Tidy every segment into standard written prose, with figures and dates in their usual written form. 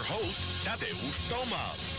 host, Tadeusz Tomasz.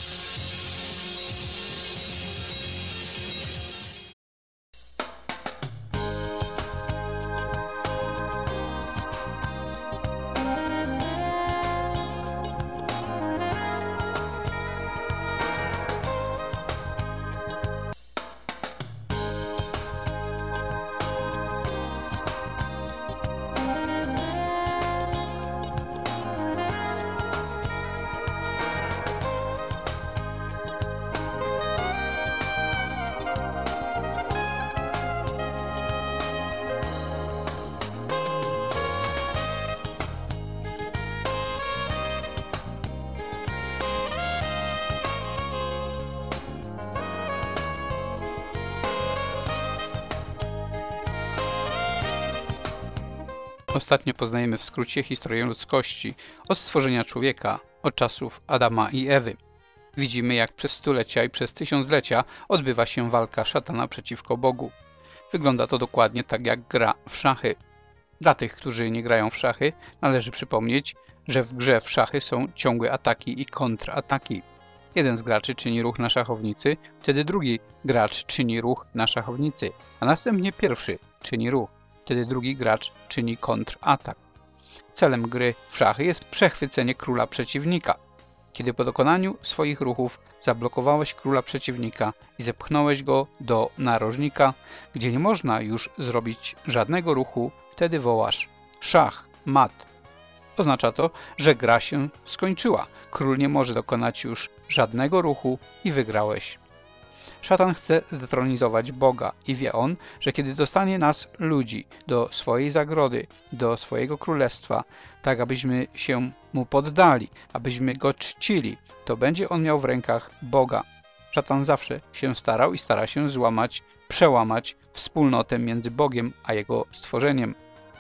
Ostatnio poznajemy w skrócie historię ludzkości, od stworzenia człowieka, od czasów Adama i Ewy. Widzimy, jak przez stulecia i przez tysiąclecia odbywa się walka szatana przeciwko Bogu. Wygląda to dokładnie tak jak gra w szachy. Dla tych, którzy nie grają w szachy, należy przypomnieć, że w grze w szachy są ciągłe ataki i kontrataki. Jeden z graczy czyni ruch na szachownicy, wtedy drugi gracz czyni ruch na szachownicy, a następnie pierwszy czyni ruch. Wtedy drugi gracz czyni kontratak. Celem gry w szachy jest przechwycenie króla przeciwnika. Kiedy po dokonaniu swoich ruchów zablokowałeś króla przeciwnika i zepchnąłeś go do narożnika, gdzie nie można już zrobić żadnego ruchu, wtedy wołasz szach, mat. Oznacza to, że gra się skończyła. Król nie może dokonać już żadnego ruchu i wygrałeś. Szatan chce zdetronizować Boga i wie on, że kiedy dostanie nas, ludzi, do swojej zagrody, do swojego królestwa, tak abyśmy się mu poddali, abyśmy go czcili, to będzie on miał w rękach Boga. Szatan zawsze się starał i stara się przełamać wspólnotę między Bogiem a jego stworzeniem.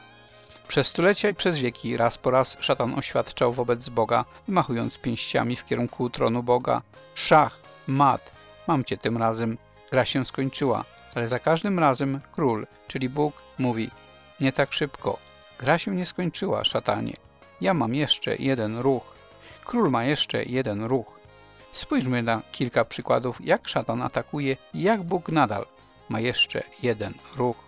Przez stulecia i przez wieki raz po raz szatan oświadczał wobec Boga, wymachując pięściami w kierunku tronu Boga: szach, mat. Mam cię tym razem, gra się skończyła, ale za każdym razem król, czyli Bóg, mówi: nie tak szybko, gra się nie skończyła, szatanie. Ja mam jeszcze jeden ruch. Król ma jeszcze jeden ruch. Spójrzmy na kilka przykładów, jak szatan atakuje i jak Bóg nadal ma jeszcze jeden ruch.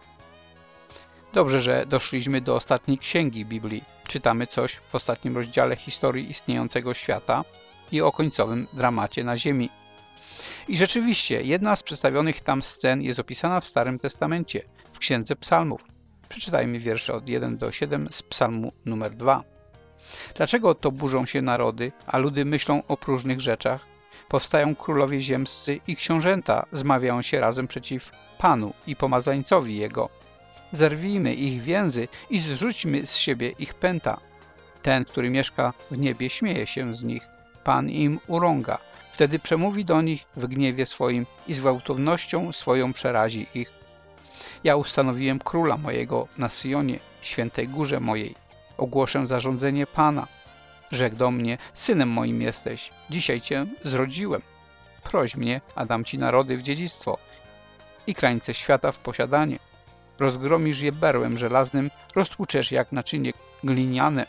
Dobrze, że doszliśmy do ostatniej księgi Biblii. Czytamy coś w ostatnim rozdziale historii istniejącego świata i o końcowym dramacie na ziemi. I rzeczywiście, jedna z przedstawionych tam scen jest opisana w Starym Testamencie, w Księdze Psalmów. Przeczytajmy wiersze od 1 do 7 z Psalmu numer 2. Dlaczego to burzą się narody, a ludy myślą o próżnych rzeczach? Powstają królowie ziemscy i książęta zmawiają się razem przeciw Panu i pomazańcowi Jego. Zerwijmy ich więzy i zrzućmy z siebie ich pęta. Ten, który mieszka w niebie, śmieje się z nich. Pan im urąga. Wtedy przemówi do nich w gniewie swoim i z gwałtownością swoją przerazi ich. Ja ustanowiłem króla mojego na Syjonie, świętej górze mojej. Ogłoszę zarządzenie Pana. Rzekł do mnie: synem moim jesteś, dzisiaj cię zrodziłem. Proś mnie, a dam ci narody w dziedzictwo i krańce świata w posiadanie. Rozgromisz je berłem żelaznym, roztłuczesz jak naczynie gliniane.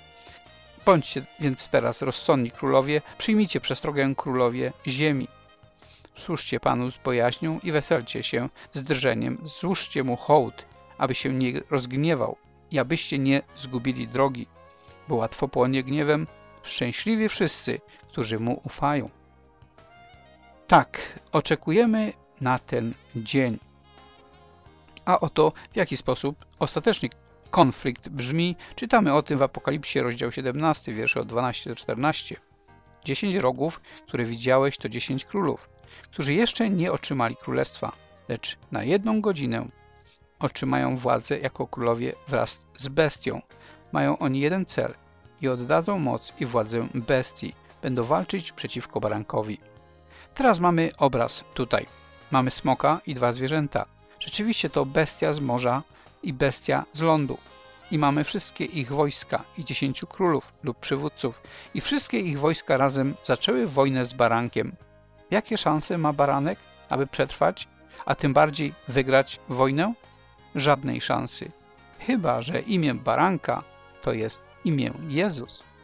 Bądźcie więc teraz rozsądni królowie, przyjmijcie przestrogę królowie ziemi. Służcie Panu z bojaźnią i weselcie się z drżeniem, złóżcie mu hołd, aby się nie rozgniewał i abyście nie zgubili drogi, bo łatwo płonie gniewem, szczęśliwi wszyscy, którzy mu ufają. Tak, oczekujemy na ten dzień. A oto w jaki sposób ostatecznie konflikt brzmi, czytamy o tym w Apokalipsie, rozdział 17, wiersze od 12 do 14. 10 rogów, które widziałeś, to 10 królów, którzy jeszcze nie otrzymali królestwa, lecz na 1 godzinę otrzymają władzę jako królowie wraz z bestią. Mają oni jeden cel i oddadzą moc i władzę bestii. Będą walczyć przeciwko barankowi. Teraz mamy obraz tutaj. Mamy smoka i 2 zwierzęta. Rzeczywiście to bestia z morza i bestia z lądu. I mamy wszystkie ich wojska i 10 królów lub przywódców. I wszystkie ich wojska razem zaczęły wojnę z barankiem. Jakie szanse ma baranek, aby przetrwać, a tym bardziej wygrać wojnę? Żadnej szansy. Chyba że imię baranka to jest imię Jezus.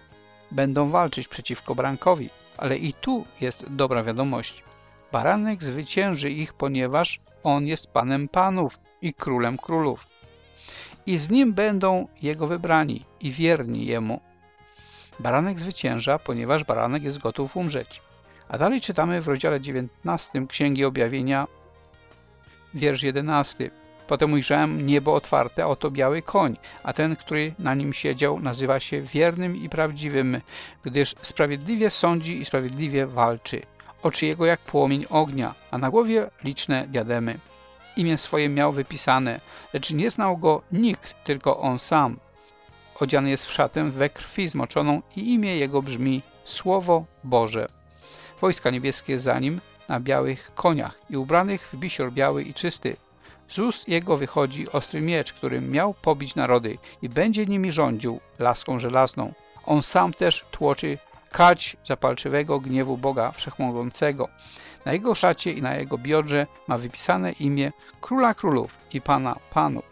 będą walczyć przeciwko barankowi, ale i tu jest dobra wiadomość. Baranek zwycięży ich, ponieważ on jest Panem Panów i Królem Królów. I z nim będą jego wybrani i wierni jemu. Baranek zwycięża, ponieważ baranek jest gotów umrzeć. A dalej czytamy w rozdziale 19 Księgi Objawienia, wiersz 11. Potem ujrzałem niebo otwarte, a oto biały koń, a ten, który na nim siedział, nazywa się wiernym i prawdziwym, gdyż sprawiedliwie sądzi i sprawiedliwie walczy. Oczy jego jak płomień ognia, a na głowie liczne diademy. Imię swoje miał wypisane, lecz nie znał go nikt, tylko on sam. Odziany jest w szatę we krwi zmoczoną i imię jego brzmi Słowo Boże. Wojska niebieskie za nim na białych koniach i ubranych w bisior biały i czysty. Z ust jego wychodzi ostry miecz, którym miał pobić narody i będzie nimi rządził laską żelazną. On sam też tłoczy kać zapalczywego gniewu Boga Wszechmogącego. Na jego szacie i na jego biodrze ma wypisane imię Króla Królów i Pana Panów.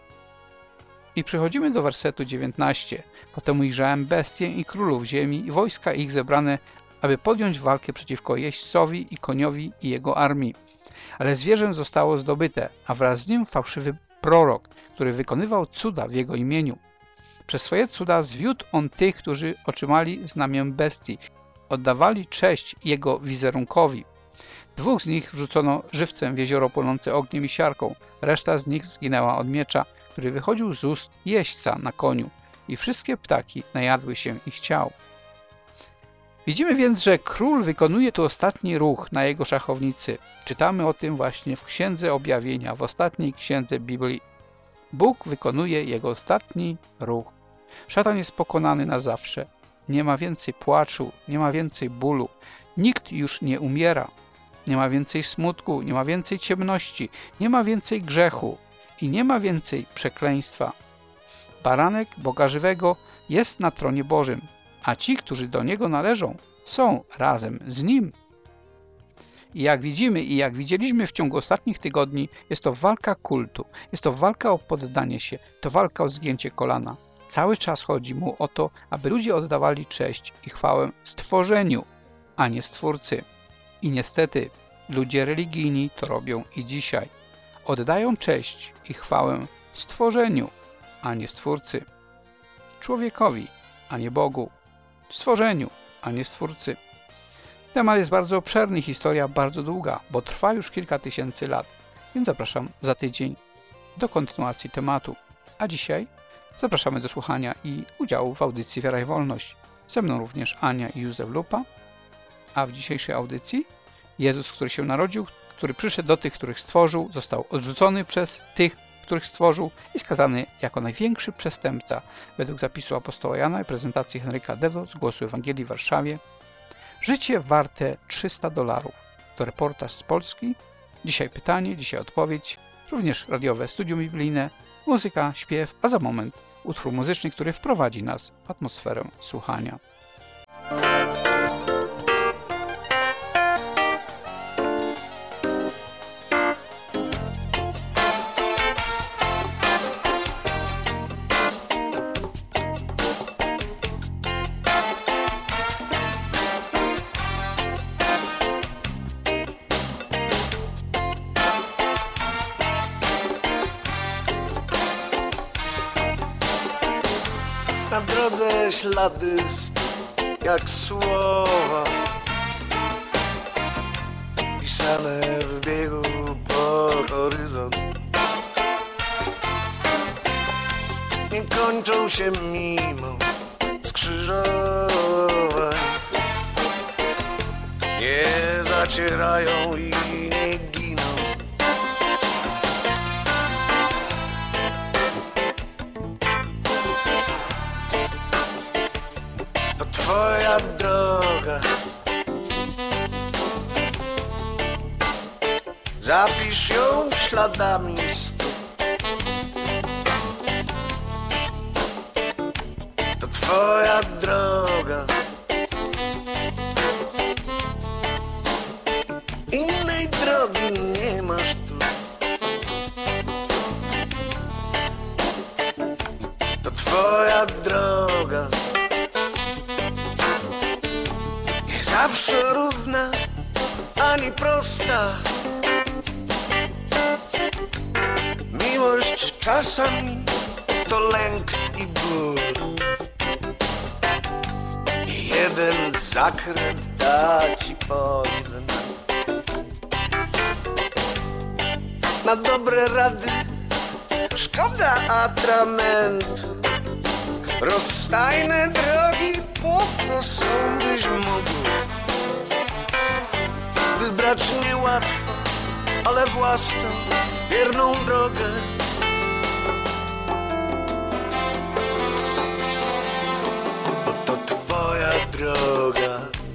I przechodzimy do wersetu 19. Potem ujrzałem bestie i królów ziemi i wojska ich zebrane, aby podjąć walkę przeciwko jeźdźcowi i koniowi i jego armii. Ale zwierzę zostało zdobyte, a wraz z nim fałszywy prorok, który wykonywał cuda w jego imieniu. Przez swoje cuda zwiódł on tych, którzy otrzymali znamię bestii, oddawali cześć jego wizerunkowi. 2 z nich wrzucono żywcem w jezioro płonące ogniem i siarką, reszta z nich zginęła od miecza, który wychodził z ust jeźdźca na koniu i wszystkie ptaki najadły się ich ciał. Widzimy więc, że król wykonuje tu ostatni ruch na jego szachownicy. Czytamy o tym właśnie w Księdze Objawienia, w ostatniej księdze Biblii. Bóg wykonuje jego ostatni ruch. Szatan jest pokonany na zawsze. Nie ma więcej płaczu, nie ma więcej bólu. Nikt już nie umiera. Nie ma więcej smutku, nie ma więcej ciemności, nie ma więcej grzechu i nie ma więcej przekleństwa. Baranek Boga żywego jest na tronie Bożym, a ci, którzy do Niego należą, są razem z Nim. I jak widzimy i jak widzieliśmy w ciągu ostatnich tygodni, jest to walka kultu, jest to walka o poddanie się, to walka o zgięcie kolana. Cały czas chodzi mu o to, aby ludzie oddawali cześć i chwałę stworzeniu, a nie Stwórcy. I niestety ludzie religijni to robią i dzisiaj. Oddają cześć i chwałę stworzeniu, a nie Stwórcy. Człowiekowi, a nie Bogu. Stworzeniu, a nie Stwórcy. Temat jest bardzo obszerny, historia bardzo długa, bo trwa już kilka tysięcy lat, więc zapraszam za tydzień do kontynuacji tematu. A dzisiaj zapraszamy do słuchania i udziału w audycji Wiara i Wolność. Ze mną również Ania i Józef Lupa, a w dzisiejszej audycji Jezus, który się narodził, który przyszedł do tych, których stworzył, został odrzucony przez tych, których stworzył i skazany jako największy przestępca według zapisu apostoła Jana i prezentacji Henryka Dewo z Głosu Ewangelii w Warszawie. Życie warte $300. To reportaż z Polski. Dzisiaj pytanie, dzisiaj odpowiedź. Również radiowe studium biblijne, muzyka, śpiew, a za moment utwór muzyczny, który wprowadzi nas w atmosferę słuchania. Na drodze ślady jak słowa pisane w biegu po horyzont. Nie kończą się mimo skrzyżowań, nie zacierają i nie giną. Twoja droga, zapisz ją śladami stóp. To twoja droga, innej drogi nie masz tu. To twoja droga, zawsze równa, ani prosta. Miłość czasami to lęk i ból. I jeden zakręt da ci poznać. Na dobre rady szkoda atramentu. Rozstajne drogi po to są, byś mógł wybrać niełatwo, ale własną, wierną drogę. Bo to twoja droga,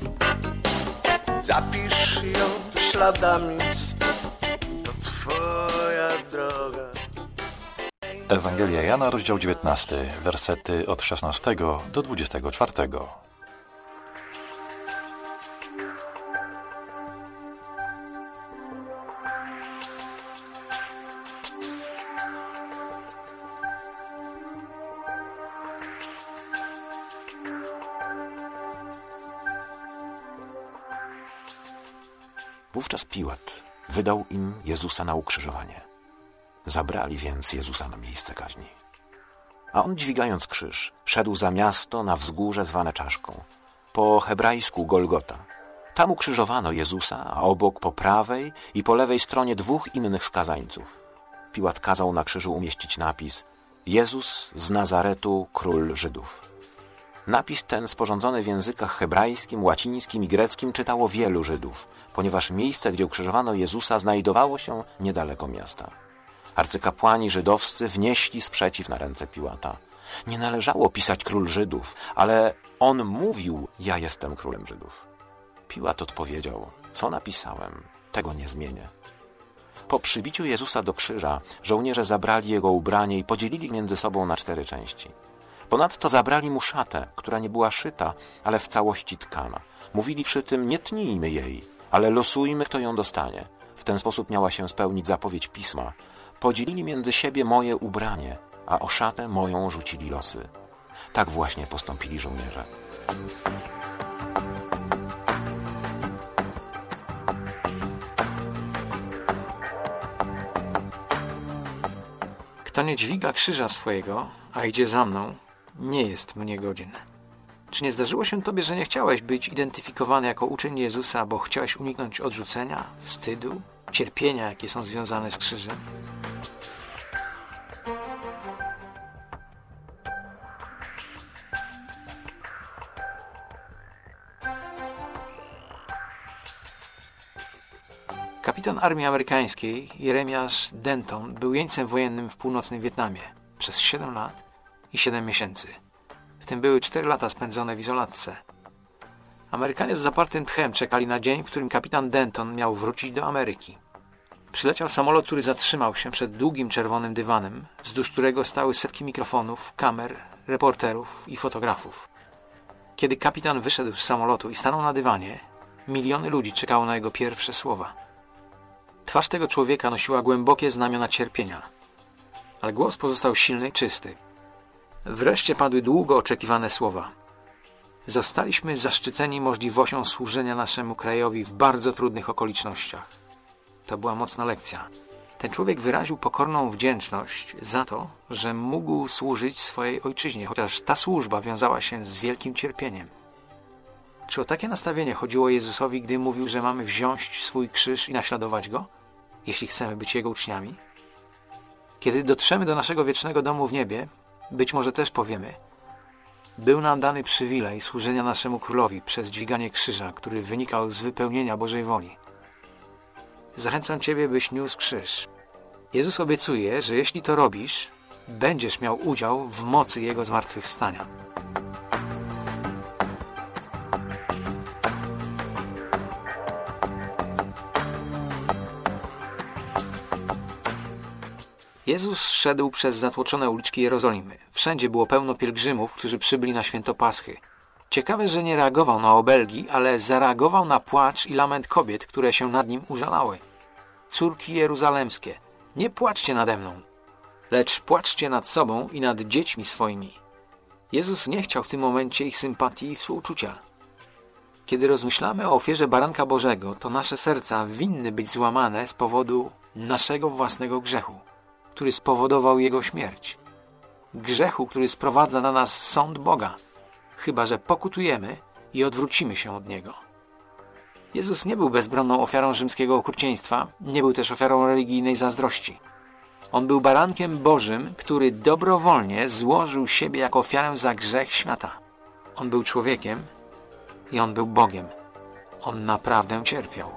zapisz ją śladami stóp. To twoja droga. Ewangelia Jana, rozdział 19, wersety od 16 do 24. Wówczas Piłat wydał im Jezusa na ukrzyżowanie. Zabrali więc Jezusa na miejsce kaźni. A on, dźwigając krzyż, szedł za miasto na wzgórze zwane Czaszką, po hebrajsku Golgota. Tam ukrzyżowano Jezusa, a obok po prawej i po lewej stronie 2 innych skazańców. Piłat kazał na krzyżu umieścić napis: Jezus z Nazaretu, król Żydów. Napis ten, sporządzony w językach hebrajskim, łacińskim i greckim, czytało wielu Żydów, ponieważ miejsce, gdzie ukrzyżowano Jezusa, znajdowało się niedaleko miasta. Arcykapłani żydowscy wnieśli sprzeciw na ręce Piłata. Nie należało pisać król Żydów, ale on mówił: ja jestem królem Żydów. Piłat odpowiedział: co napisałem, tego nie zmienię. Po przybiciu Jezusa do krzyża żołnierze zabrali jego ubranie i podzielili między sobą na 4 części. Ponadto zabrali mu szatę, która nie była szyta, ale w całości tkana. Mówili przy tym: nie tnijmy jej, ale losujmy, kto ją dostanie. W ten sposób miała się spełnić zapowiedź Pisma: podzielili między siebie moje ubranie, a o szatę moją rzucili losy. Tak właśnie postąpili żołnierze. Kto nie dźwiga krzyża swojego, a idzie za mną, nie jest mnie godzien. Czy nie zdarzyło się tobie, że nie chciałeś być identyfikowany jako uczeń Jezusa, bo chciałeś uniknąć odrzucenia, wstydu, cierpienia, jakie są związane z krzyżem? Kapitan armii amerykańskiej Jeremiasz Denton był jeńcem wojennym w północnym Wietnamie przez 7 lat i 7 miesięcy. W tym były 4 lata spędzone w izolatce. Amerykanie z zapartym tchem czekali na dzień, w którym kapitan Denton miał wrócić do Ameryki. Przyleciał samolot, który zatrzymał się przed długim czerwonym dywanem, wzdłuż którego stały setki mikrofonów, kamer, reporterów i fotografów. Kiedy kapitan wyszedł z samolotu i stanął na dywanie, miliony ludzi czekało na jego pierwsze słowa. Twarz tego człowieka nosiła głębokie znamiona cierpienia, ale głos pozostał silny i czysty. Wreszcie padły długo oczekiwane słowa. Zostaliśmy zaszczyceni możliwością służenia naszemu krajowi w bardzo trudnych okolicznościach. To była mocna lekcja. Ten człowiek wyraził pokorną wdzięczność za to, że mógł służyć swojej ojczyźnie, chociaż ta służba wiązała się z wielkim cierpieniem. Czy o takie nastawienie chodziło Jezusowi, gdy mówił, że mamy wziąć swój krzyż i naśladować Go, jeśli chcemy być Jego uczniami? Kiedy dotrzemy do naszego wiecznego domu w niebie, być może też powiemy: był nam dany przywilej służenia naszemu Królowi przez dźwiganie krzyża, który wynikał z wypełnienia Bożej woli. Zachęcam Ciebie, byś niósł krzyż. Jezus obiecuje, że jeśli to robisz, będziesz miał udział w mocy Jego zmartwychwstania. Jezus szedł przez zatłoczone uliczki Jerozolimy. Wszędzie było pełno pielgrzymów, którzy przybyli na święto Paschy. Ciekawe, że nie reagował na obelgi, ale zareagował na płacz i lament kobiet, które się nad nim użalały. Córki jeruzalemskie, nie płaczcie nade mną, lecz płaczcie nad sobą i nad dziećmi swoimi. Jezus nie chciał w tym momencie ich sympatii i współczucia. Kiedy rozmyślamy o ofierze Baranka Bożego, to nasze serca winny być złamane z powodu naszego własnego grzechu, który spowodował Jego śmierć. Grzechu, który sprowadza na nas sąd Boga, chyba że pokutujemy i odwrócimy się od Niego. Jezus nie był bezbronną ofiarą rzymskiego okrucieństwa, nie był też ofiarą religijnej zazdrości. On był Barankiem Bożym, który dobrowolnie złożył siebie jako ofiarę za grzech świata. On był człowiekiem i On był Bogiem. On naprawdę cierpiał.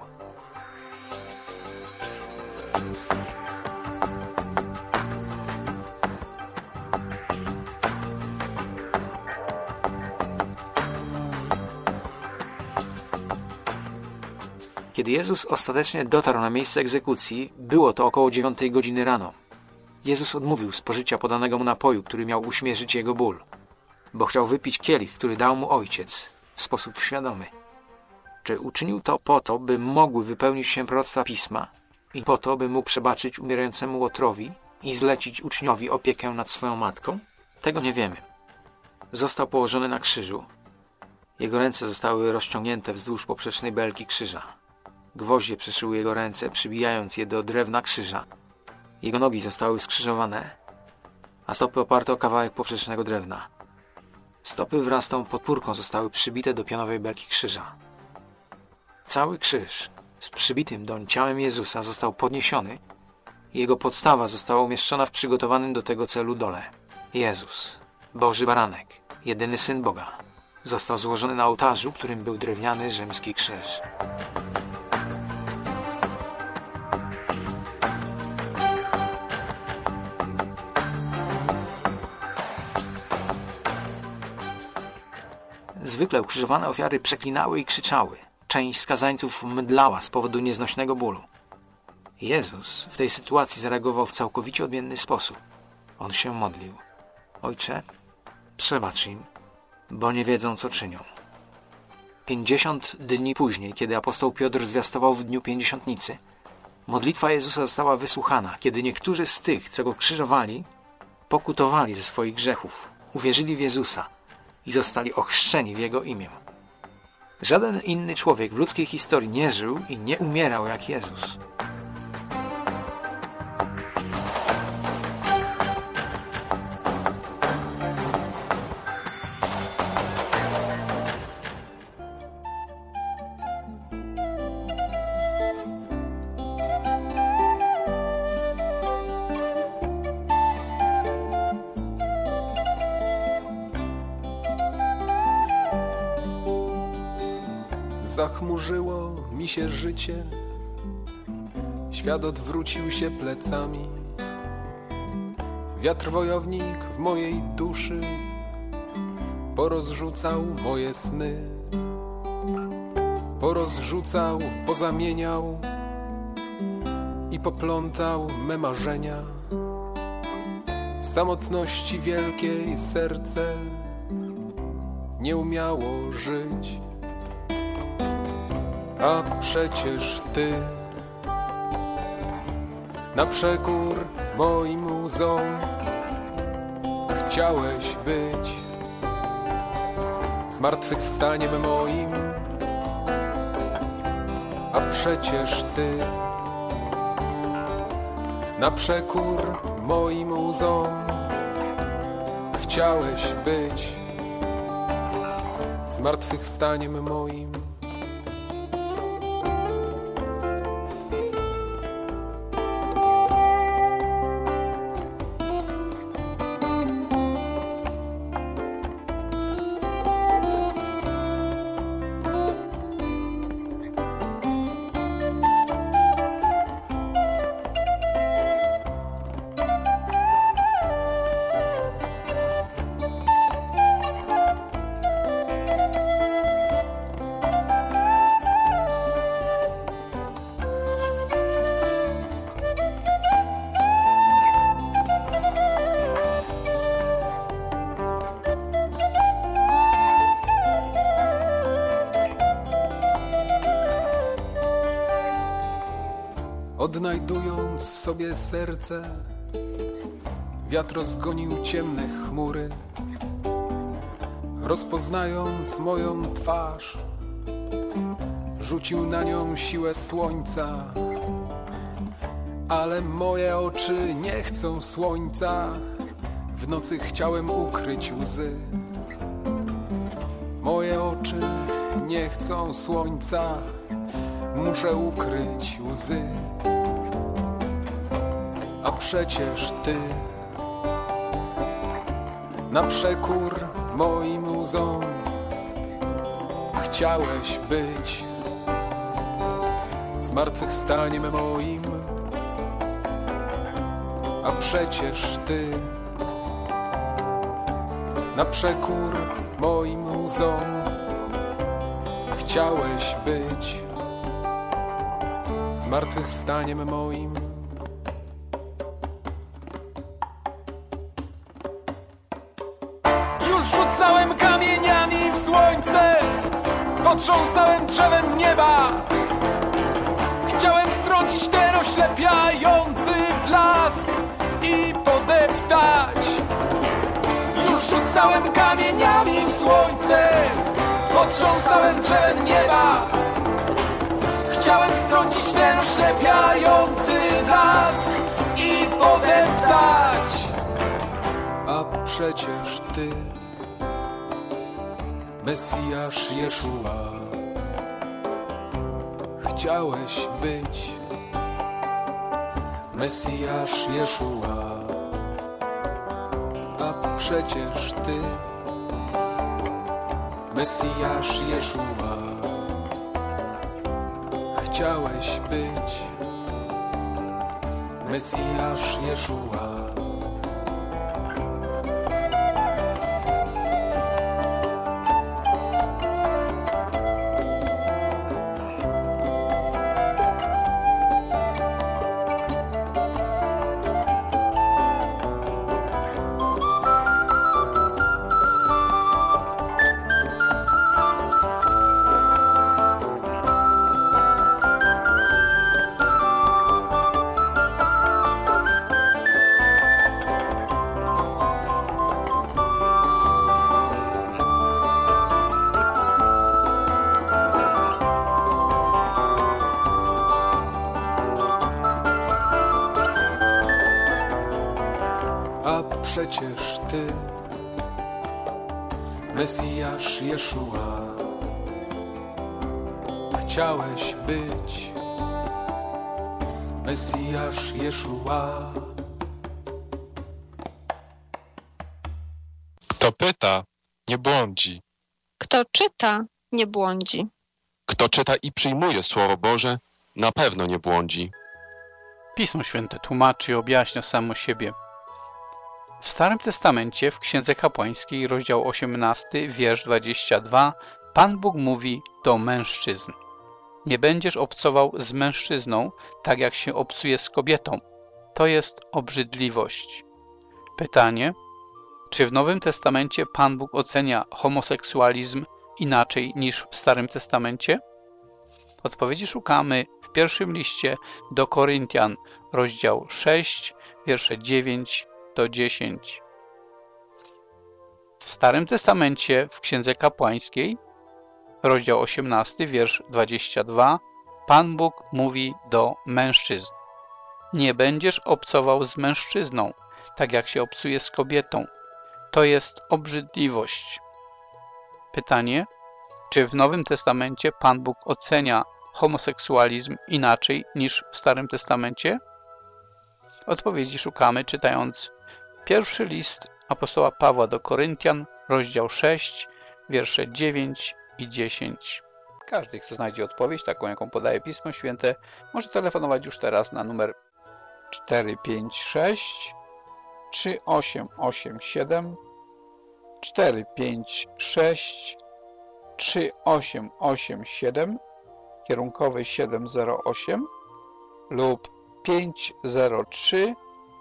Kiedy Jezus ostatecznie dotarł na miejsce egzekucji, było to około 9 godziny rano. Jezus odmówił spożycia podanego mu napoju, który miał uśmierzyć jego ból, bo chciał wypić kielich, który dał mu Ojciec, w sposób świadomy. Czy uczynił to po to, by mogły wypełnić się proroctwa Pisma i po to, by mógł przebaczyć umierającemu Łotrowi i zlecić uczniowi opiekę nad swoją matką? Tego nie wiemy. Został położony na krzyżu. Jego ręce zostały rozciągnięte wzdłuż poprzecznej belki krzyża. Gwoździe przeszyły jego ręce, przybijając je do drewna krzyża. Jego nogi zostały skrzyżowane, a stopy oparte o kawałek poprzecznego drewna. Stopy wraz z tą podpórką zostały przybite do pionowej belki krzyża. Cały krzyż z przybitym doń ciałem Jezusa został podniesiony i jego podstawa została umieszczona w przygotowanym do tego celu dole. Jezus, Boży Baranek, jedyny Syn Boga, został złożony na ołtarzu, którym był drewniany rzymski krzyż. Zwykle ukrzyżowane ofiary przeklinały i krzyczały. Część skazańców mdlała z powodu nieznośnego bólu. Jezus w tej sytuacji zareagował w całkowicie odmienny sposób. On się modlił. Ojcze, przebacz im, bo nie wiedzą, co czynią. 50 dni później, kiedy apostoł Piotr zwiastował w dniu Pięćdziesiątnicy, modlitwa Jezusa została wysłuchana, kiedy niektórzy z tych, co Go krzyżowali, pokutowali ze swoich grzechów, uwierzyli w Jezusa i zostali ochrzczeni w Jego imię. Żaden inny człowiek w ludzkiej historii nie żył i nie umierał jak Jezus. Zachmurzyło mi się życie, świat odwrócił się plecami. Wiatr wojownik w mojej duszy porozrzucał moje sny, porozrzucał, pozamieniał i poplątał me marzenia. W samotności wielkiej serce nie umiało żyć. A przecież Ty na przekór moim łzom chciałeś być zmartwychwstaniem moim. A przecież Ty na przekór moim łzom chciałeś być zmartwychwstaniem moim. Odnajdując w sobie serce, wiatr rozgonił ciemne chmury. Rozpoznając moją twarz, rzucił na nią siłę słońca, ale moje oczy nie chcą słońca. W nocy chciałem ukryć łzy. Moje oczy nie chcą słońca, muszę ukryć łzy. A przecież ty, na przekór moim łzom, chciałeś być zmartwychwstaniem moim. A przecież ty, na przekór moim łzom, chciałeś być zmartwychwstaniem moim. Już rzucałem kamieniami w słońce, potrząsałem drzewem nieba. Chciałem strącić ten oślepiający blask i podeptać. Już rzucałem kamieniami w słońce, potrząsałem drzewem nieba. Chciałem strącić ten oślepiający blask i podeptać. A przecież ty, Mesjasz Jeszua, chciałeś być Mesjasz Jeszua. A przecież ty, Mesjasz Jeszua, chciałeś być Mesjasz Jeszua. Przecież ty, Mesjasz Jeszua, chciałeś być Mesjasz Jeszua. Kto pyta, nie błądzi. Kto czyta, nie błądzi. Kto czyta i przyjmuje Słowo Boże, na pewno nie błądzi. Pismo Święte tłumaczy i objaśnia samo siebie. W Starym Testamencie, w Księdze Kapłańskiej, rozdział 18, wiersz 22, Pan Bóg mówi do mężczyzn. Nie będziesz obcował z mężczyzną, tak jak się obcuje z kobietą. To jest obrzydliwość. Pytanie, czy w Nowym Testamencie Pan Bóg ocenia homoseksualizm inaczej niż w Starym Testamencie? Odpowiedzi szukamy w pierwszym liście do Koryntian, rozdział 6, wiersze 9 do 10. W Starym Testamencie, w Księdze Kapłańskiej, rozdział 18, wiersz 22, Pan Bóg mówi do mężczyzn. Nie będziesz obcował z mężczyzną, tak jak się obcuje z kobietą. To jest obrzydliwość. Pytanie, czy w Nowym Testamencie Pan Bóg ocenia homoseksualizm inaczej niż w Starym Testamencie? Odpowiedzi szukamy czytając pierwszy list apostoła Pawła do Koryntian, rozdział 6, wiersze 9 i 10. Każdy, kto znajdzie odpowiedź, taką jaką podaje Pismo Święte, może telefonować już teraz na numer 456 3887 456 3887 kierunkowy 708 lub 503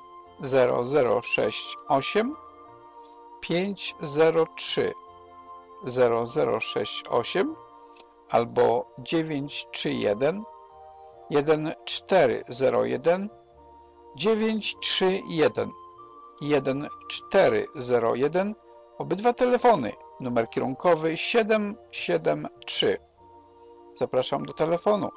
0068 503 0068 albo 931 1401 931 1401. Obydwa telefony, numer kierunkowy 773. Zapraszam do telefonu.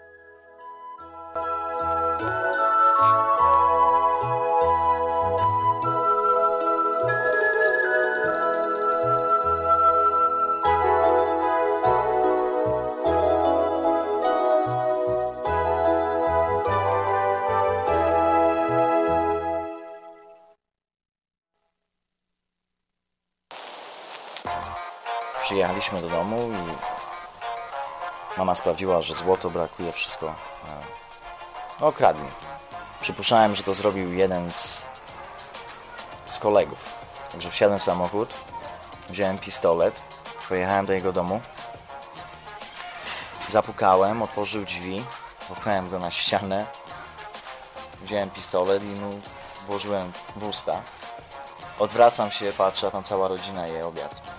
Przyjechaliśmy do domu i mama sprawdziła, że złoto brakuje, wszystko. Okradli. Przypuszczałem, że to zrobił jeden z kolegów. Także wsiadłem w samochód, wziąłem pistolet, pojechałem do jego domu, zapukałem, otworzył drzwi, popchnąłem go na ścianę, wziąłem pistolet i mu włożyłem w usta. Odwracam się, patrzę, a tam cała rodzina je obiad.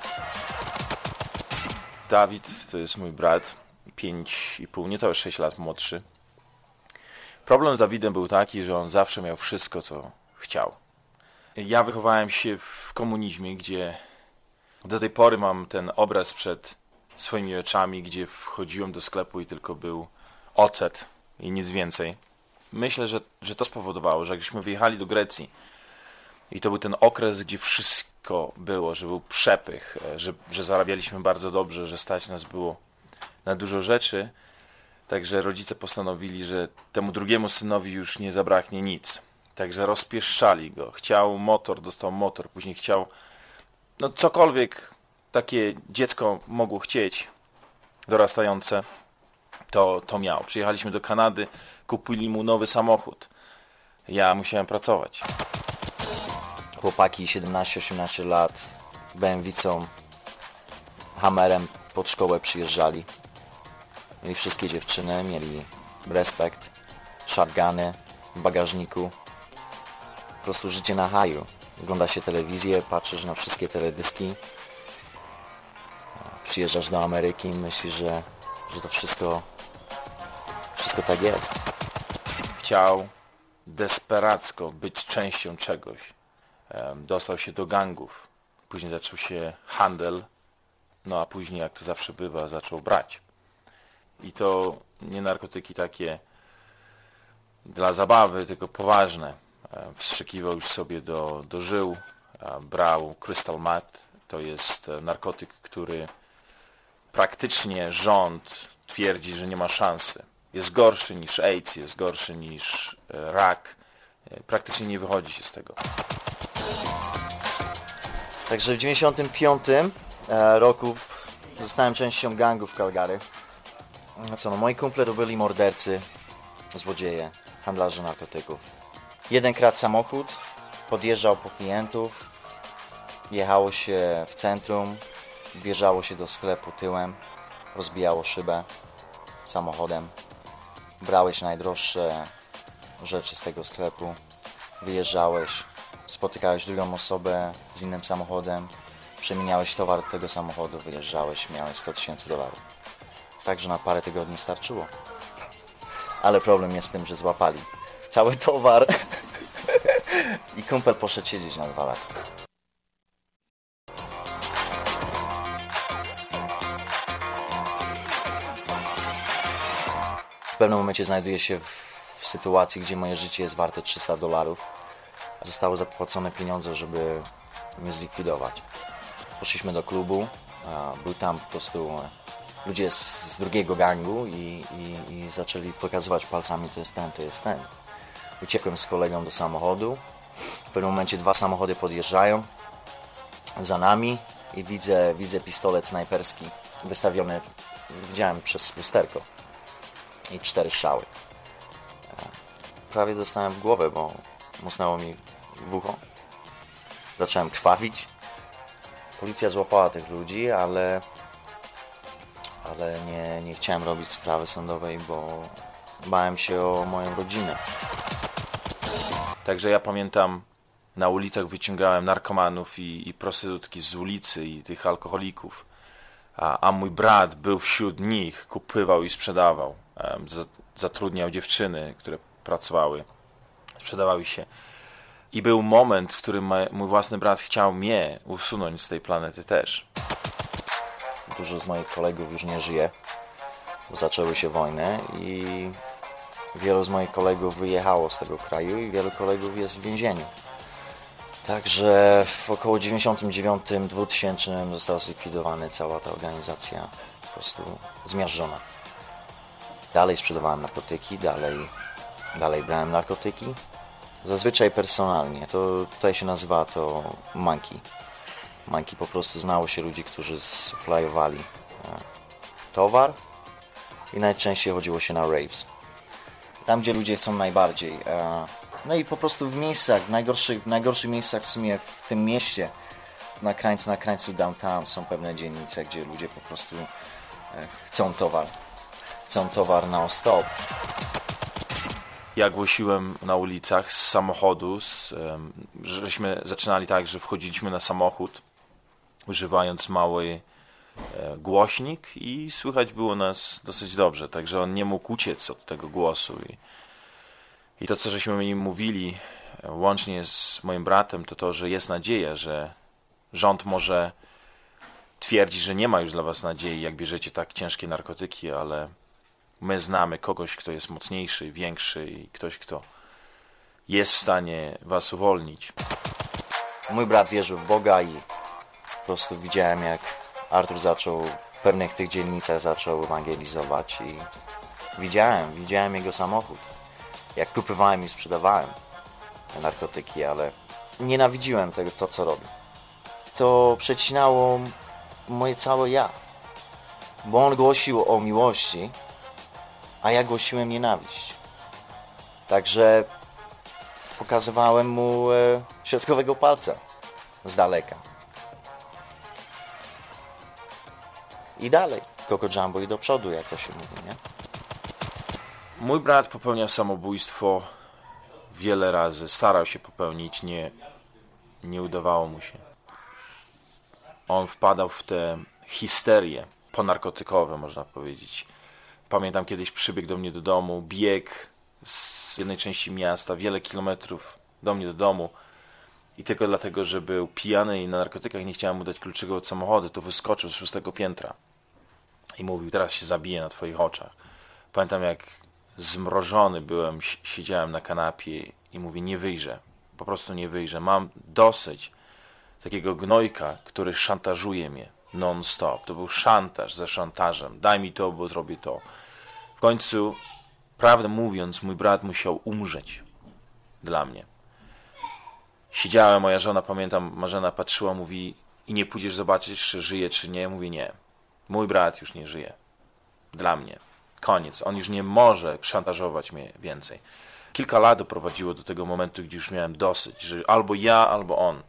Dawid to jest mój brat, 5,5, niecałe 6 lat młodszy. Problem z Dawidem był taki, że on zawsze miał wszystko, co chciał. Ja wychowałem się w komunizmie, gdzie do tej pory mam ten obraz przed swoimi oczami, gdzie wchodziłem do sklepu i tylko był ocet i nic więcej. Myślę, że to spowodowało, że jakśmy wyjechali do Grecji i to był ten okres, gdzie wszystko było, że był przepych, że zarabialiśmy bardzo dobrze, że stać nas było na dużo rzeczy. Także rodzice postanowili, że temu drugiemu synowi już nie zabraknie nic. Także rozpieszczali go. Chciał motor, dostał motor. Później chciał, no cokolwiek takie dziecko mogło chcieć, dorastające, to miał. Przyjechaliśmy do Kanady, kupili mu nowy samochód. Ja musiałem pracować. Chłopaki 17-18 lat, BMW-cą, Hammerem pod szkołę przyjeżdżali. Mieli wszystkie dziewczyny, mieli respekt, shotguny w bagażniku. Po prostu życie na haju. Ogląda się telewizję, patrzysz na wszystkie teledyski. Przyjeżdżasz do Ameryki i myślisz, że to wszystko tak jest. Chciał desperacko być częścią czegoś. Dostał się do gangów. Później zaczął się handel. No a później, jak to zawsze bywa, zaczął brać. I to nie narkotyki takie dla zabawy, tylko poważne. Wstrzykiwał już sobie do żył. Brał crystal meth. To jest narkotyk, który praktycznie rząd twierdzi, że nie ma szansy. Jest gorszy niż AIDS, jest gorszy niż rak. Praktycznie nie wychodzi się z tego. Także w 95 roku zostałem częścią gangu w Calgary. Moi kumple to byli mordercy, złodzieje, handlarze narkotyków. Jeden kradł samochód, podjeżdżał po klientów, jechało się w centrum, wjeżdżało się do sklepu tyłem, rozbijało szybę samochodem, brałeś najdroższe rzeczy z tego sklepu, wyjeżdżałeś, spotykałeś drugą osobę z innym samochodem, przemieniałeś towar do tego samochodu, wyjeżdżałeś, miałeś $100,000. Także na parę tygodni starczyło. Ale problem jest z tym, że złapali cały towar i kumpel poszedł siedzieć na 2 lata. W pewnym momencie znajduję się w sytuacji, gdzie moje życie jest warte $300. Zostały zapłacone pieniądze, żeby mnie zlikwidować. Poszliśmy do klubu, był tam po prostu ludzie z drugiego gangu i zaczęli pokazywać palcami, to jest ten. Uciekłem z kolegą do samochodu. W pewnym momencie 2 samochody podjeżdżają za nami i widzę pistolet snajperski wystawiony, widziałem przez lusterko i 4 strzały. Prawie dostałem w głowę, bo musnęło mi w ucho. Zacząłem krwawić. Policja złapała tych ludzi, ale nie chciałem robić sprawy sądowej, bo bałem się o moją rodzinę. Także ja pamiętam, na ulicach wyciągałem narkomanów i prostytutki z ulicy i tych alkoholików. A mój brat był wśród nich, kupywał i sprzedawał. Zatrudniał dziewczyny, które pracowały, sprzedawały się. I był moment, w którym mój własny brat chciał mnie usunąć z tej planety też. Dużo z moich kolegów już nie żyje. zaczęły się wojny i wielu z moich kolegów wyjechało z tego kraju i wielu kolegów jest w więzieniu. Także w około 99-2000 została zlikwidowana cała ta organizacja, po prostu zmiażdżona. Dalej sprzedawałem narkotyki, dalej brałem narkotyki. Zazwyczaj personalnie, to tutaj się nazywa to monkey. Monkey po prostu znało się ludzi, którzy suppliowali towar i najczęściej chodziło się na raves. Tam, gdzie ludzie chcą najbardziej. No i po prostu w miejscach, w najgorszych miejscach w sumie w tym mieście, na krańcu downtown są pewne dzielnice, gdzie ludzie po prostu chcą towar non-stop. Ja głosiłem na ulicach z samochodu, żeśmy zaczynali tak, że wchodziliśmy na samochód, używając mały głośnik i słychać było nas dosyć dobrze, także on nie mógł uciec od tego głosu. I to, co żeśmy im mówili, łącznie z moim bratem, to, że jest nadzieja, że rząd może twierdzi, że nie ma już dla was nadziei, jak bierzecie tak ciężkie narkotyki, ale my znamy kogoś, kto jest mocniejszy, większy i ktoś, kto jest w stanie was uwolnić. Mój brat wierzył w Boga i po prostu widziałem, jak Artur zaczął w pewnych tych dzielnicach zaczął ewangelizować i widziałem jego samochód. Jak kupowałem i sprzedawałem narkotyki, ale nienawidziłem to, co robił. To przecinało moje całe ja. Bo on głosił o miłości, a ja głosiłem nienawiść. Także pokazywałem mu środkowego palca z daleka. I dalej, Coco Jumbo i do przodu, jak to się mówi, nie? Mój brat popełniał samobójstwo wiele razy. Starał się popełnić, nie udawało mu się. On wpadał w te histerie ponarkotykowe, można powiedzieć. Pamiętam, kiedyś przybiegł do mnie do domu, biegł z jednej części miasta, wiele kilometrów do mnie do domu i tylko dlatego, że był pijany i na narkotykach nie chciałem mu dać kluczyka od samochodu, to wyskoczył z 6. piętra i mówił, teraz się zabiję na twoich oczach. Pamiętam, jak zmrożony byłem, siedziałem na kanapie i mówię, nie wyjrzę, po prostu nie wyjrzę. Mam dosyć takiego gnojka, który szantażuje mnie non-stop. To był szantaż za szantażem. Daj mi to, bo zrobię to. W końcu, prawdę mówiąc, mój brat musiał umrzeć dla mnie. Siedziałem, moja żona, pamiętam, Marzena patrzyła, mówi, i nie pójdziesz zobaczyć, czy żyje, czy nie? Mówię, nie. Mój brat już nie żyje. Dla mnie. Koniec. On już nie może szantażować mnie więcej. Kilka lat doprowadziło do tego momentu, gdzie już miałem dosyć, że albo ja, albo on.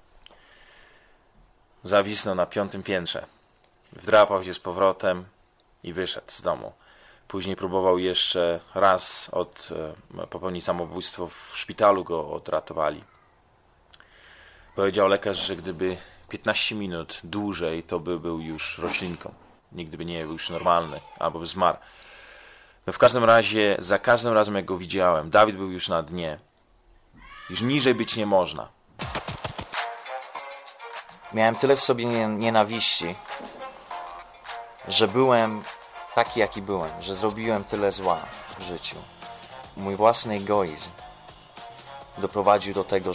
Zawisnął na 5. piętrze. Wdrapał się z powrotem i wyszedł z domu. Później próbował jeszcze raz popełnić samobójstwo. W szpitalu go odratowali. Powiedział lekarz, że gdyby 15 minut dłużej, to by był już roślinką. Nigdy by nie był już normalny, albo by zmarł. No w każdym razie, za każdym razem jak go widziałem, Dawid był już na dnie. Już niżej być nie można. Miałem tyle w sobie nienawiści, że byłem taki, jaki byłem, że zrobiłem tyle zła w życiu. Mój własny egoizm doprowadził do tego,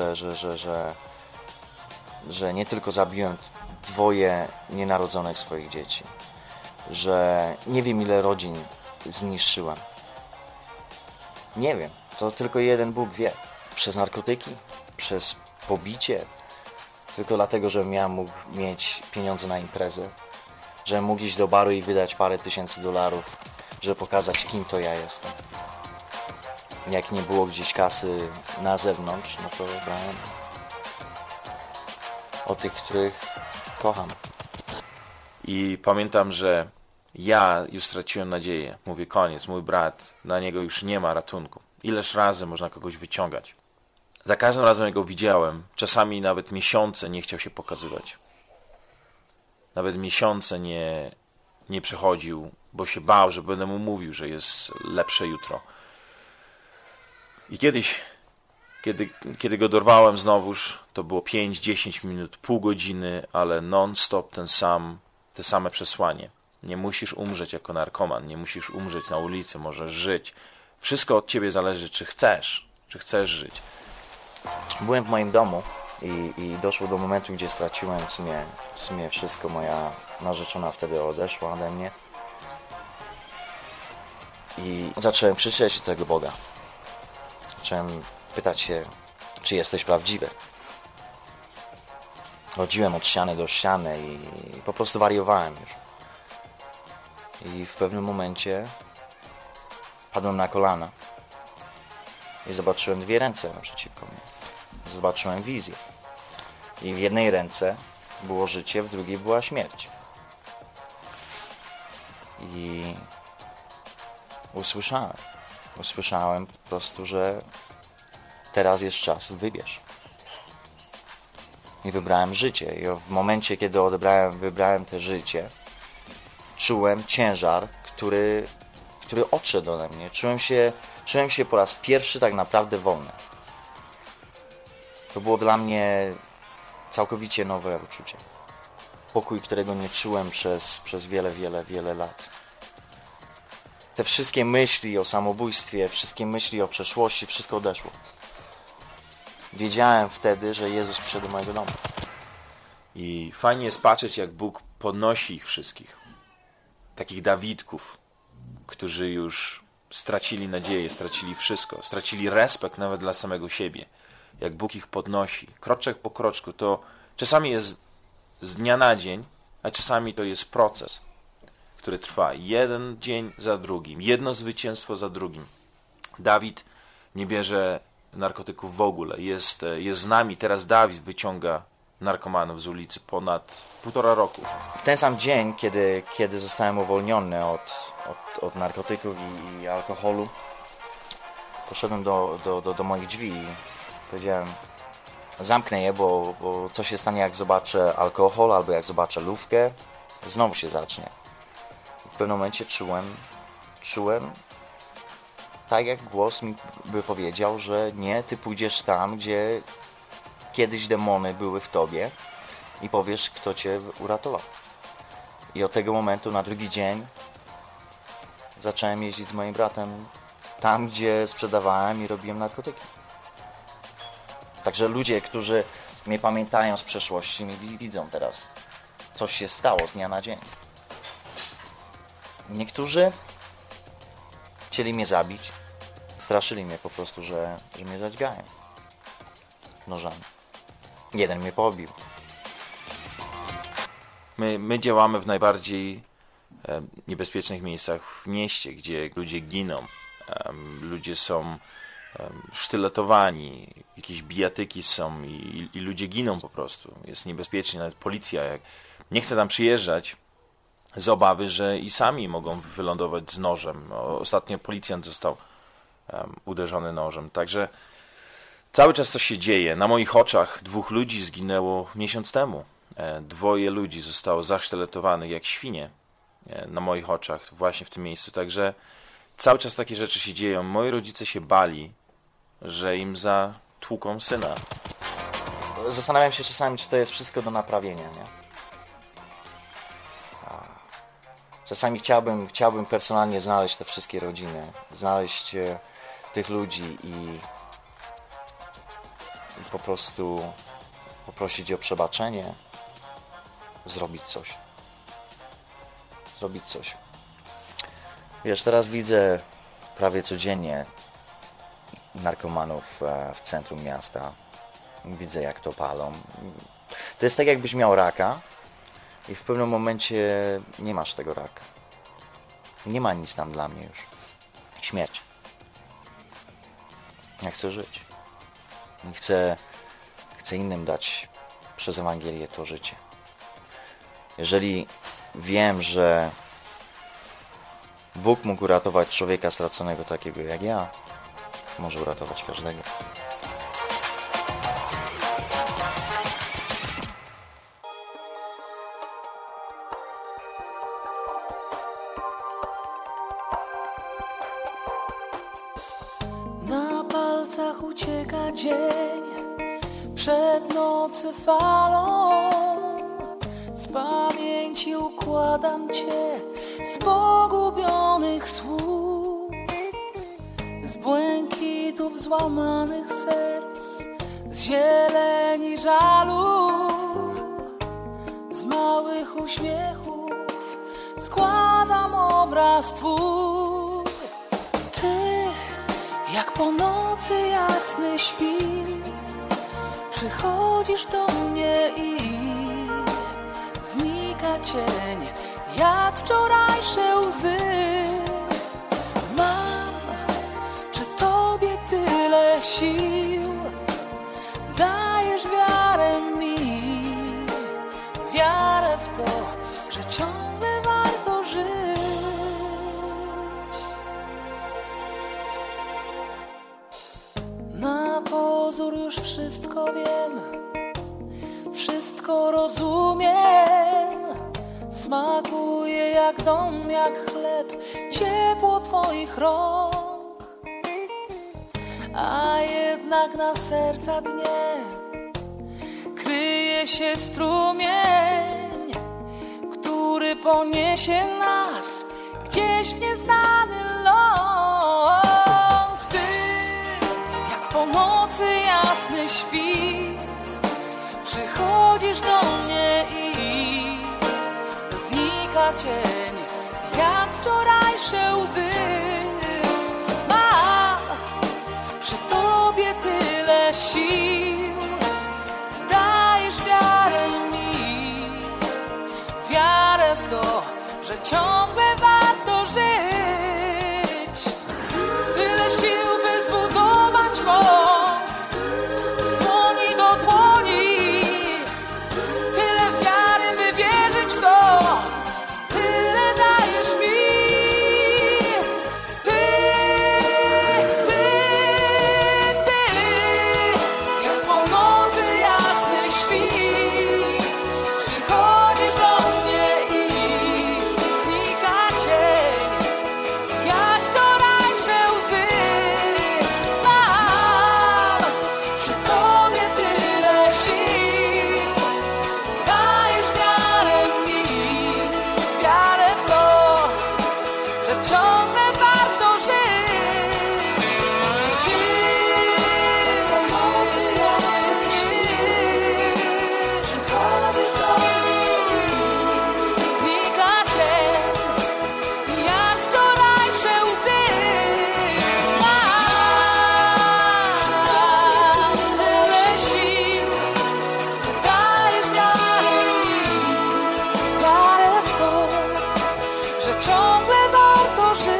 że nie tylko zabiłem 2 nienarodzonych swoich dzieci, że nie wiem, ile rodzin zniszczyłem. Nie wiem, to tylko jeden Bóg wie. Przez narkotyki, przez pobicie, tylko dlatego, że mógł mieć pieniądze na imprezę, że mógł iść do baru i wydać parę tysięcy dolarów, żeby pokazać, kim to ja jestem. Jak nie było gdzieś kasy na zewnątrz, no to brałem o tych, których kocham. I pamiętam, że ja już straciłem nadzieję. Mówię, koniec, mój brat, na niego już nie ma ratunku. Ileż razy można kogoś wyciągać? Za każdym razem, jak go widziałem, czasami nawet miesiące nie chciał się pokazywać. Nawet miesiące nie przechodził, bo się bał, że będę mu mówił, że jest lepsze jutro. I kiedyś, kiedy go dorwałem znowuż, to było 5-10 minut, pół godziny, ale non-stop te same przesłanie. Nie musisz umrzeć jako narkoman, nie musisz umrzeć na ulicy, możesz żyć. Wszystko od ciebie zależy, czy chcesz żyć. Byłem w moim domu i doszło do momentu, gdzie straciłem w sumie wszystko. Moja narzeczona wtedy odeszła ode mnie. I zacząłem krzyczeć do tego Boga. Zacząłem pytać się, czy jesteś prawdziwy. Chodziłem od ściany do ściany i po prostu wariowałem już. I w pewnym momencie padłem na kolana i zobaczyłem 2 ręce naprzeciwko mnie. Zobaczyłem wizję. I w jednej ręce było życie, w drugiej była śmierć. I usłyszałem po prostu, że teraz jest czas, wybierz. I wybrałem życie. I w momencie, kiedy wybrałem to życie, czułem ciężar, który odszedł ode mnie. Czułem się po raz pierwszy tak naprawdę wolny. To było dla mnie całkowicie nowe uczucie. Pokój, którego nie czułem przez wiele lat. Te wszystkie myśli o samobójstwie, wszystkie myśli o przeszłości, wszystko odeszło. Wiedziałem wtedy, że Jezus przyszedł do mojego domu. I fajnie jest patrzeć, jak Bóg podnosi ich wszystkich. Takich Dawidków, którzy już stracili nadzieję, stracili wszystko, stracili respekt nawet dla samego siebie. Jak Bóg ich podnosi, kroczek po kroczku, to czasami jest z dnia na dzień, a czasami to jest proces, który trwa jeden dzień za drugim, jedno zwycięstwo za drugim. Dawid nie bierze narkotyków w ogóle, jest z nami. Teraz Dawid wyciąga narkomanów z ulicy ponad 1,5 roku. W ten sam dzień, kiedy zostałem uwolniony od narkotyków i alkoholu, poszedłem do moich drzwi i powiedziałem, zamknę je, bo co się stanie, jak zobaczę alkohol albo jak zobaczę lufkę, znowu się zacznie. I w pewnym momencie czułem tak, jak głos mi by powiedział, że nie, ty pójdziesz tam, gdzie kiedyś demony były w tobie i powiesz, kto cię uratował. I od tego momentu na drugi dzień zacząłem jeździć z moim bratem tam, gdzie sprzedawałem i robiłem narkotyki. Także ludzie, którzy mnie pamiętają z przeszłości, mi widzą teraz, co się stało z dnia na dzień. Niektórzy chcieli mnie zabić, straszyli mnie po prostu, że mnie zadźgają nożami. Jeden mnie pobił. My działamy w najbardziej niebezpiecznych miejscach w mieście, gdzie ludzie giną, ludzie są sztyletowani, jakieś bijatyki są i ludzie giną po prostu. Jest niebezpiecznie, nawet policja nie chce tam przyjeżdżać z obawy, że i sami mogą wylądować z nożem. Ostatnio policjant został uderzony nożem. Także cały czas to się dzieje. Na moich oczach 2 ludzi zginęło miesiąc temu. 2 ludzi zostało zasztyletowanych jak świnie na moich oczach właśnie w tym miejscu. Także cały czas takie rzeczy się dzieją. Moi rodzice się bali, że im zatłuką syna. Zastanawiam się czasami, czy to jest wszystko do naprawienia, nie? Czasami chciałbym personalnie znaleźć te wszystkie rodziny, znaleźć tych ludzi i po prostu poprosić o przebaczenie, zrobić coś. Wiesz, teraz widzę prawie codziennie narkomanów w centrum miasta. Widzę, jak to palą. To jest tak, jakbyś miał raka i w pewnym momencie nie masz tego raka. Nie ma nic tam dla mnie już. Śmierć. Ja chcę żyć. I chcę innym dać przez Ewangelię to życie. Jeżeli wiem, że Bóg mógł uratować człowieka straconego takiego jak ja, może uratować każdego. Na palcach ucieka dzień, przed nocy falą, z z pamięci układam Cię z pogubionych słów, z błękitów złamanych serc, z zieleni żalu, z małych uśmiechów składam obraz Twój. Ty, jak po nocy jasny świt, przychodzisz do mnie i znika cień, jak wczorajsze łzy. Mam przy Tobie tyle sił, dajesz wiarę mi, wiarę w to, że ciągle warto żyć. Na pozór już wszystko wiem, wszystko rozumiem. Smakuje jak dom, jak chleb, ciepło Twoich rąk. A jednak na serca dnie kryje się strumień, który poniesie nas gdzieś w nieznany ląd. Ty, jak po nocy jasny świt, przychodzisz do mnie i znika cień, jak wczorajsze łzy. Mam przy Tobie tyle sił, dajesz wiarę mi, wiarę w to, że ciągle warto żyć. Tyle sił, by zbudować most z dłoni do dłoni, tyle wiary, by wierzyć w to, tyle dajesz mi. Ty, jak po nocy jasny świt, przychodzisz do mnie i znika cień, jak wczorajsze łzy. Mam przy Tobie tyle sił, dajesz wiarę mi, wiarę w to, że ciągle warto żyć. Ty, po nocy jasny świt, przychodzisz do mnie i znika cień, jak wczorajsze łzy. Masz tyle sił, że dajesz wiarę mi, wiarę w to, że ciągle warto żyć.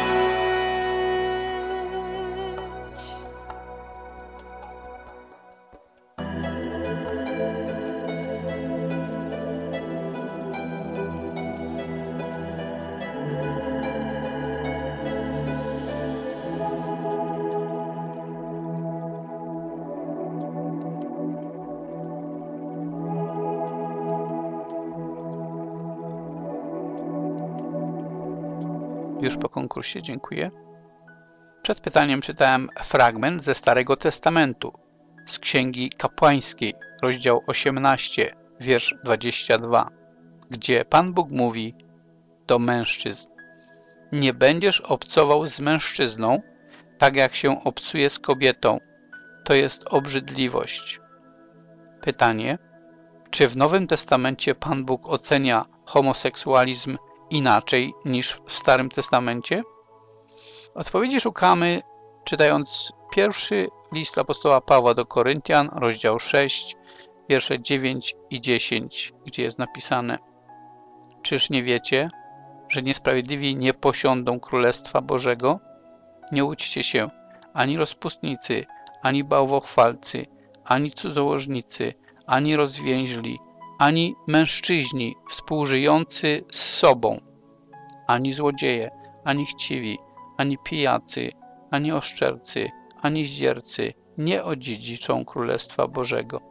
Już po konkursie, dziękuję. Przed pytaniem czytałem fragment ze Starego Testamentu, z Księgi Kapłańskiej, rozdział 18, wiersz 22, gdzie Pan Bóg mówi do mężczyzn: nie będziesz obcował z mężczyzną, tak jak się obcuje z kobietą, to jest obrzydliwość. Pytanie: czy w Nowym Testamencie Pan Bóg ocenia homoseksualizm inaczej niż w Starym Testamencie? Odpowiedzi szukamy czytając pierwszy list apostoła Pawła do Koryntian, rozdział 6, wiersze 9 i 10, gdzie jest napisane: czyż nie wiecie, że niesprawiedliwi nie posiądą Królestwa Bożego? Nie łudźcie się, ani rozpustnicy, ani bałwochwalcy, ani cudzołożnicy, ani rozwięźli, ani mężczyźni współżyjący z sobą, ani złodzieje, ani chciwi, ani pijacy, ani oszczercy, ani zdziercy nie odziedziczą Królestwa Bożego.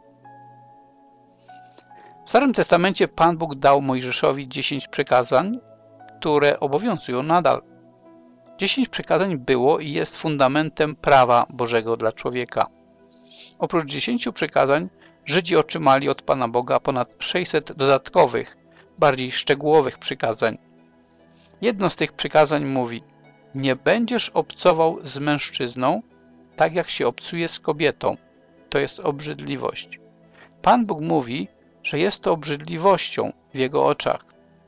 W Starym Testamencie Pan Bóg dał Mojżeszowi 10 przykazań, które obowiązują nadal. 10 przykazań było i jest fundamentem prawa Bożego dla człowieka. Oprócz 10 przykazań Żydzi otrzymali od Pana Boga ponad 600 dodatkowych, bardziej szczegółowych przykazań. Jedno z tych przykazań mówi: nie będziesz obcował z mężczyzną, tak jak się obcuje z kobietą. To jest obrzydliwość. Pan Bóg mówi, że jest to obrzydliwością w Jego oczach.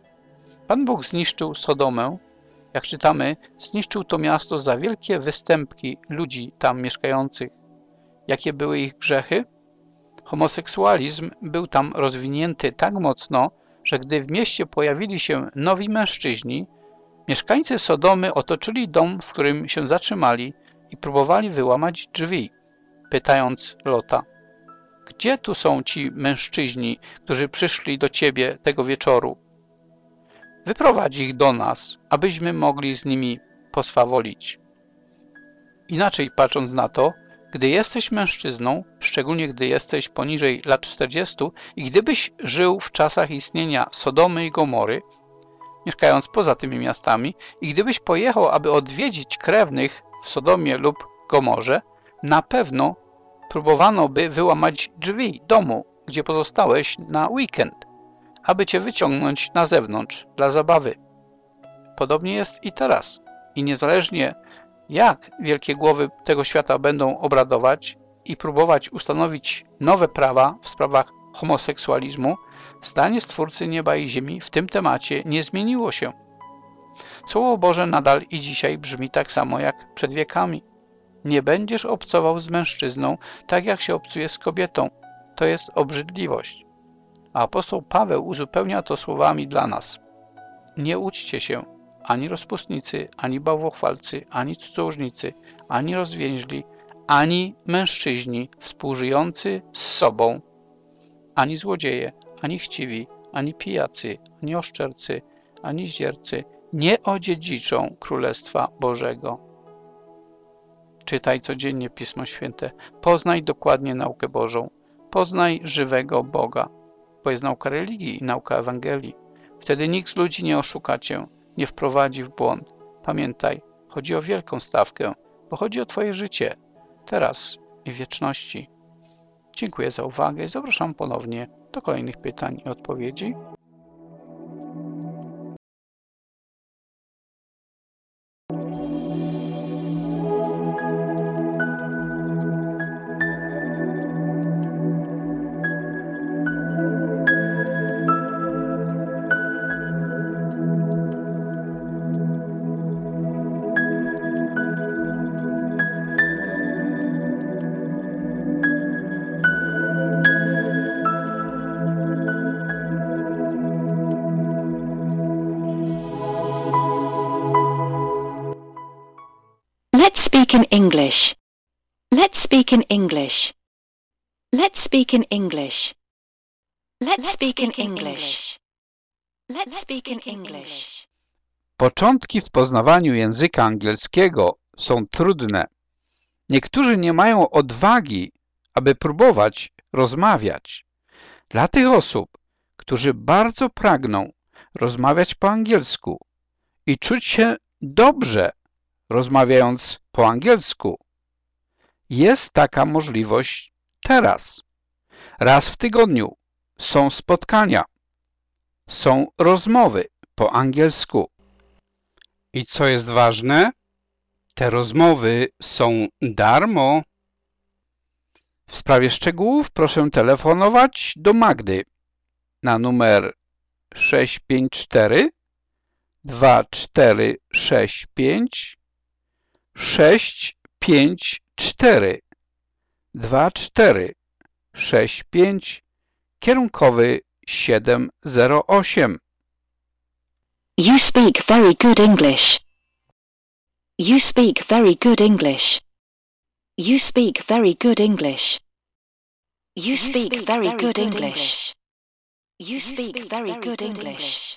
Pan Bóg zniszczył Sodomę. Jak czytamy, zniszczył to miasto za wielkie występki ludzi tam mieszkających. Jakie były ich grzechy? Homoseksualizm był tam rozwinięty tak mocno, że gdy w mieście pojawili się nowi mężczyźni, mieszkańcy Sodomy otoczyli dom, w którym się zatrzymali i próbowali wyłamać drzwi, pytając Lota: gdzie tu są ci mężczyźni, którzy przyszli do ciebie tego wieczoru? Wyprowadź ich do nas, abyśmy mogli z nimi poswawolić. Inaczej patrząc na to, gdy jesteś mężczyzną, szczególnie gdy jesteś poniżej lat 40 i gdybyś żył w czasach istnienia Sodomy i Gomory, mieszkając poza tymi miastami, i gdybyś pojechał, aby odwiedzić krewnych w Sodomie lub Gomorze, na pewno próbowano by wyłamać drzwi domu, gdzie pozostałeś na weekend, aby cię wyciągnąć na zewnątrz dla zabawy. Podobnie jest i teraz. I niezależnie jak wielkie głowy tego świata będą obradować i próbować ustanowić nowe prawa w sprawach homoseksualizmu, zdanie Stwórcy nieba i ziemi w tym temacie nie zmieniło się. Słowo Boże nadal i dzisiaj brzmi tak samo jak przed wiekami. Nie będziesz obcował z mężczyzną, tak jak się obcuje z kobietą. To jest obrzydliwość. A apostoł Paweł uzupełnia to słowami dla nas. Nie uczcie się ani rozpustnicy, ani bałwochwalcy, ani cudzołóżnicy, ani rozwięźli, ani mężczyźni współżyjący z sobą, ani złodzieje, ani chciwi, ani pijacy, ani oszczercy, ani zdziercy nie odziedziczą Królestwa Bożego. Czytaj codziennie Pismo Święte. Poznaj dokładnie naukę Bożą. Poznaj żywego Boga, bo jest nauka religii i nauka Ewangelii. Wtedy nikt z ludzi nie oszuka cię, nie wprowadzi w błąd. Pamiętaj, chodzi o wielką stawkę, bo chodzi o twoje życie, teraz i w wieczności. Dziękuję za uwagę i zapraszam ponownie do kolejnych pytań i odpowiedzi. Let's speak in English. Let's speak in English. Let's speak in English. Let's speak in English. Let's speak in English. Początki w poznawaniu języka angielskiego są trudne. Niektórzy nie mają odwagi, aby próbować rozmawiać. Dla tych osób, którzy bardzo pragną rozmawiać po angielsku i czuć się dobrze rozmawiając po angielsku, jest taka możliwość teraz. Raz w tygodniu są spotkania, są rozmowy po angielsku. I co jest ważne, te rozmowy są darmo. W sprawie szczegółów proszę telefonować do Magdy na numer 654 2465 654 2465 kierunkowy 708. You speak very good English. You speak very good English. You speak very good English. You speak very good English. You speak very good English.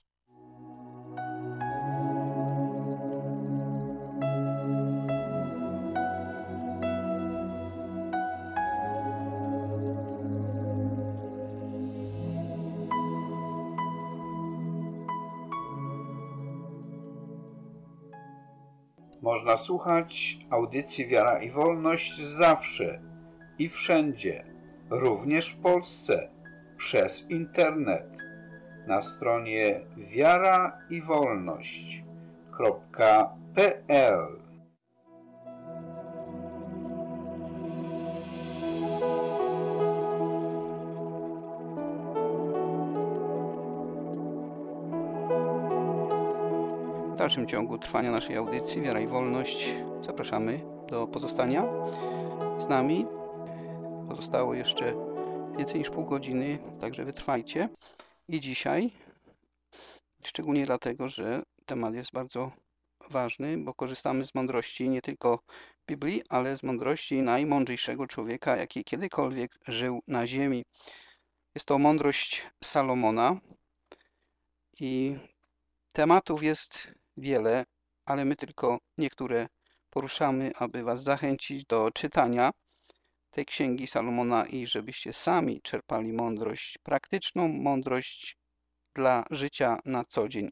Można słuchać audycji Wiara i Wolność zawsze i wszędzie również w Polsce przez internet na stronie wiaraiwolność.pl. W dalszym ciągu trwania naszej audycji Wiara i Wolność zapraszamy do pozostania z nami. Pozostało jeszcze więcej niż pół godziny, także wytrwajcie. I dzisiaj, szczególnie dlatego, że temat jest bardzo ważny, bo korzystamy z mądrości nie tylko Biblii, ale z mądrości najmądrzejszego człowieka, jaki kiedykolwiek żył na ziemi. Jest to mądrość Salomona i tematów jest wiele, ale my tylko niektóre poruszamy, aby was zachęcić do czytania tej księgi Salomona i żebyście sami czerpali mądrość, praktyczną mądrość dla życia na co dzień.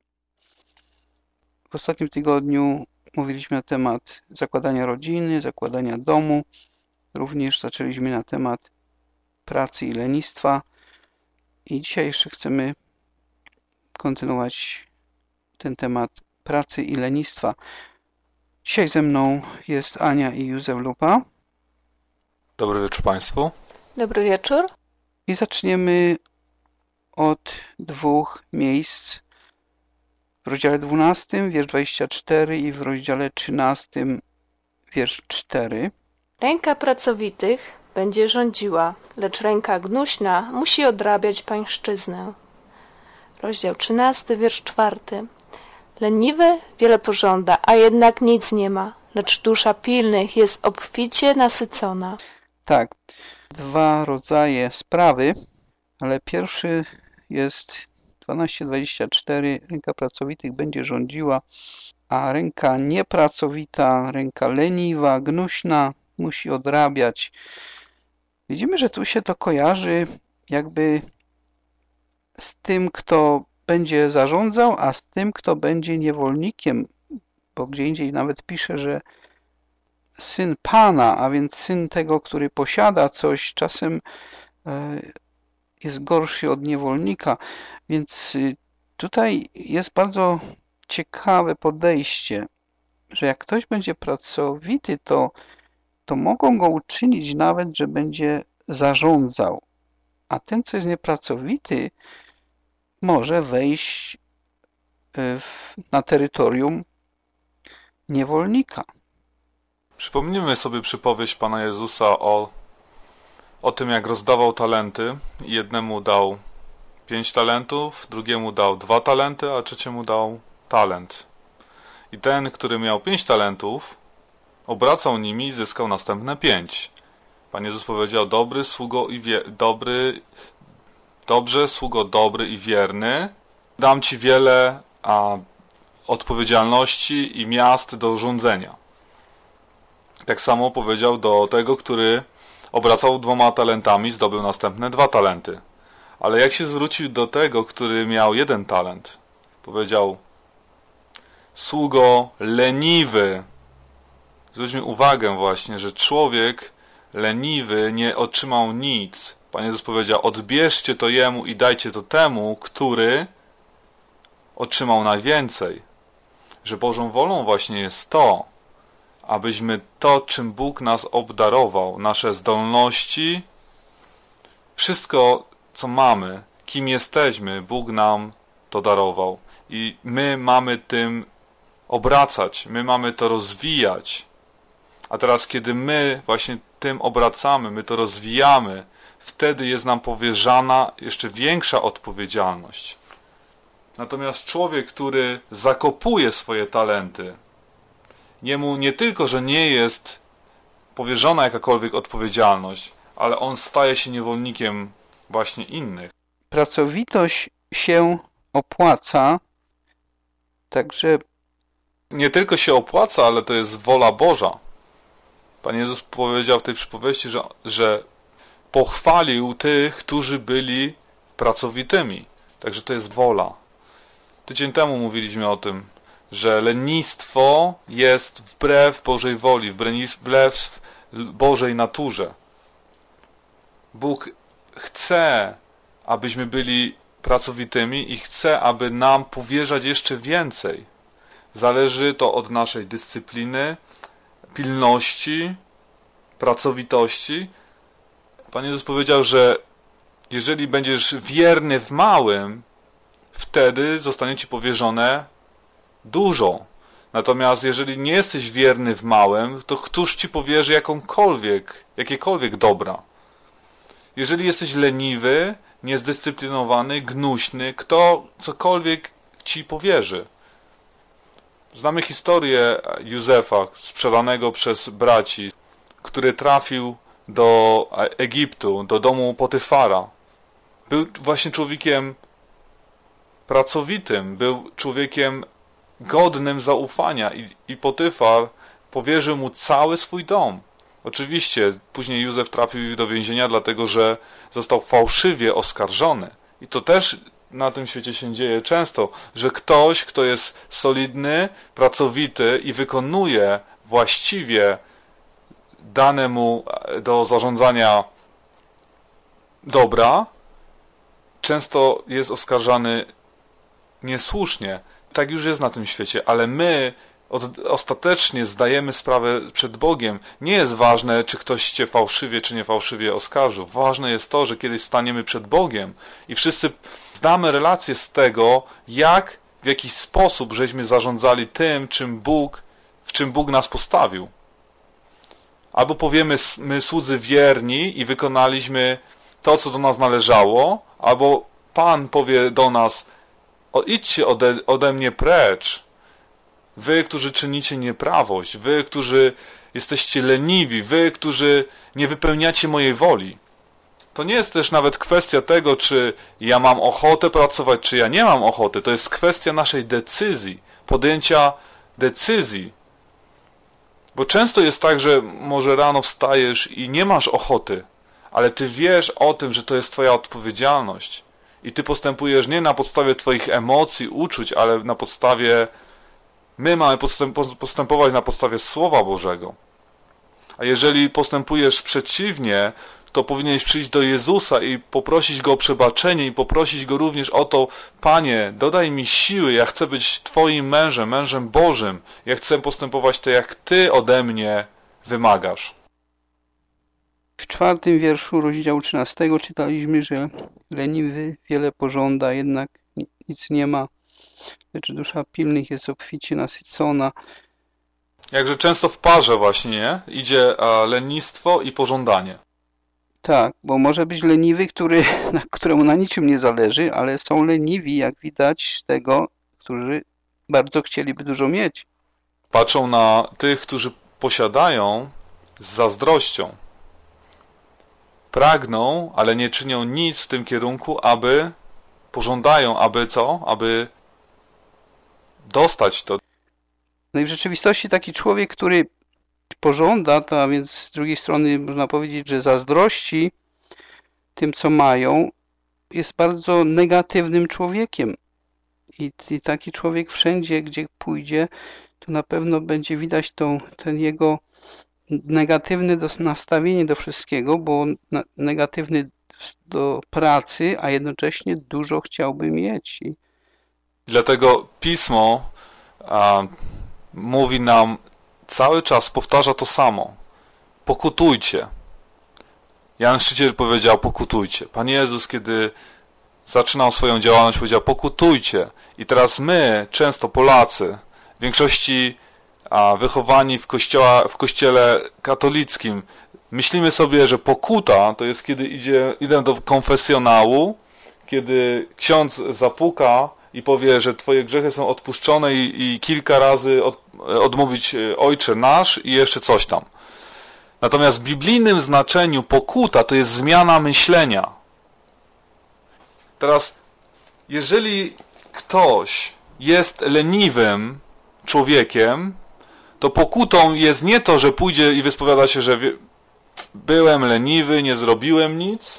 W ostatnim tygodniu mówiliśmy na temat zakładania rodziny, zakładania domu. Również zaczęliśmy na temat pracy i lenistwa. I dzisiaj jeszcze chcemy kontynuować ten temat pracy i lenistwa. Dzisiaj ze mną jest Ania i Józef Lupa. Dobry wieczór Państwu. Dobry wieczór. I zaczniemy od dwóch miejsc. W rozdziale 12, wiersz 24 i w rozdziale 13, wiersz 4. Ręka pracowitych będzie rządziła, lecz ręka gnuśna musi odrabiać pańszczyznę. Rozdział 13, wiersz 4. Leniwy wiele pożąda, a jednak nic nie ma, lecz dusza pilnych jest obficie nasycona. Tak, dwa rodzaje sprawy, ale pierwszy jest 12:24. Ręka pracowitych będzie rządziła, a ręka niepracowita, ręka leniwa, gnuśna musi odrabiać. Widzimy, że tu się to kojarzy jakby z tym, kto będzie zarządzał, a z tym, kto będzie niewolnikiem, bo gdzie indziej nawet pisze, że syn Pana, a więc syn tego, który posiada coś, czasem jest gorszy od niewolnika. Więc tutaj jest bardzo ciekawe podejście, że jak ktoś będzie pracowity, to mogą go uczynić nawet, że będzie zarządzał, a ten, co jest niepracowity, może wejść na terytorium niewolnika. Przypomnijmy sobie przypowieść Pana Jezusa o tym, jak rozdawał talenty. Jednemu dał 5 talentów, drugiemu dał 2 talenty, a trzeciemu dał talent. I ten, który miał 5 talentów, obracał nimi i zyskał następne 5. Pan Jezus powiedział: dobrze, sługo dobry i wierny, dam Ci wiele odpowiedzialności i miast do rządzenia. Tak samo powiedział do tego, który obracał 2 talentami, zdobył następne 2 talenty. Ale jak się zwrócił do tego, który miał 1 talent, powiedział: sługo leniwy. Zwróćmy uwagę właśnie, że człowiek leniwy nie otrzymał nic. Pan Jezus powiedział: odbierzcie to jemu i dajcie to temu, który otrzymał najwięcej. Że Bożą wolą właśnie jest to, abyśmy to, czym Bóg nas obdarował, nasze zdolności, wszystko, co mamy, kim jesteśmy, Bóg nam to darował. I my mamy tym obracać, my mamy to rozwijać. A teraz, kiedy my właśnie tym obracamy, my to rozwijamy, wtedy jest nam powierzana jeszcze większa odpowiedzialność. Natomiast człowiek, który zakopuje swoje talenty, jemu nie tylko, że nie jest powierzona jakakolwiek odpowiedzialność, ale on staje się niewolnikiem właśnie innych. Pracowitość się opłaca, także nie tylko się opłaca, ale to jest wola Boża. Pan Jezus powiedział w tej przypowieści, że pochwalił tych, którzy byli pracowitymi. Także to jest wola. Tydzień temu mówiliśmy o tym, że lenistwo jest wbrew Bożej woli, wbrew Bożej naturze. Bóg chce, abyśmy byli pracowitymi i chce, aby nam powierzać jeszcze więcej. Zależy to od naszej dyscypliny, pilności, pracowitości. Pan Jezus powiedział, że jeżeli będziesz wierny w małym, wtedy zostanie ci powierzone dużo. Natomiast jeżeli nie jesteś wierny w małym, to któż ci powierzy jakiekolwiek dobra? Jeżeli jesteś leniwy, niezdyscyplinowany, gnuśny, kto cokolwiek ci powierzy? Znamy historię Józefa, sprzedanego przez braci, który trafił do Egiptu, do domu Potyfara. Był właśnie człowiekiem pracowitym, był człowiekiem godnym zaufania i Potyfar powierzył mu cały swój dom. Oczywiście później Józef trafił do więzienia, dlatego że został fałszywie oskarżony. I to też na tym świecie się dzieje często, że ktoś, kto jest solidny, pracowity i wykonuje właściwie dane mu do zarządzania dobra, często jest oskarżany niesłusznie. Tak już jest na tym świecie, ale my ostatecznie zdajemy sprawę przed Bogiem. Nie jest ważne, czy ktoś cię fałszywie, czy niefałszywie oskarżył. Ważne jest to, że kiedyś staniemy przed Bogiem i wszyscy zdamy relację z tego, w jaki sposób żeśmy zarządzali tym, w czym Bóg nas postawił. Albo powiemy, my słudzy wierni i wykonaliśmy to, co do nas należało, albo Pan powie do nas, idźcie ode mnie precz, wy, którzy czynicie nieprawość, wy, którzy jesteście leniwi, wy, którzy nie wypełniacie mojej woli. To nie jest też nawet kwestia tego, czy ja mam ochotę pracować, czy ja nie mam ochoty. To jest kwestia naszej decyzji, podjęcia decyzji. Bo często jest tak, że może rano wstajesz i nie masz ochoty, ale ty wiesz o tym, że to jest twoja odpowiedzialność. I ty postępujesz nie na podstawie twoich emocji, uczuć, ale na podstawie... My mamy postępować na podstawie Słowa Bożego. A jeżeli postępujesz przeciwnie, to powinieneś przyjść do Jezusa i poprosić Go o przebaczenie i poprosić Go również o to, Panie, dodaj mi siły, ja chcę być Twoim mężem, mężem Bożym. Ja chcę postępować tak, jak Ty ode mnie wymagasz. W 4 wierszu rozdziału 13 czytaliśmy, że leniwy wiele pożąda, jednak nic nie ma, lecz dusza pilnych jest obficie nasycona. Jakże często w parze właśnie idzie lenistwo i pożądanie. Tak, bo może być leniwy, któremu na niczym nie zależy, ale są leniwi, jak widać z tego, którzy bardzo chcieliby dużo mieć. Patrzą na tych, którzy posiadają z zazdrością. Pragną, ale nie czynią nic w tym kierunku, pożądają, aby co? Aby dostać to. No i w rzeczywistości taki człowiek, który pożąda, to a więc z drugiej strony można powiedzieć, że zazdrości tym, co mają, jest bardzo negatywnym człowiekiem. I taki człowiek wszędzie, gdzie pójdzie, to na pewno będzie widać ten jego negatywne nastawienie do wszystkiego, bo negatywny do pracy, a jednocześnie dużo chciałby mieć. Dlatego Pismo mówi nam cały czas, powtarza to samo. Pokutujcie. Jan Chrzciciel powiedział, pokutujcie. Pan Jezus, kiedy zaczynał swoją działalność, powiedział, pokutujcie. I teraz my, często Polacy, w większości wychowani w kościele katolickim, myślimy sobie, że pokuta to jest, kiedy idę do konfesjonału, kiedy ksiądz zapuka i powie, że twoje grzechy są odpuszczone i kilka razy odmówić Ojcze nasz i jeszcze coś tam. Natomiast w biblijnym znaczeniu pokuta to jest zmiana myślenia. Teraz, jeżeli ktoś jest leniwym człowiekiem, to pokutą jest nie to, że pójdzie i wyspowiada się, że byłem leniwy, nie zrobiłem nic,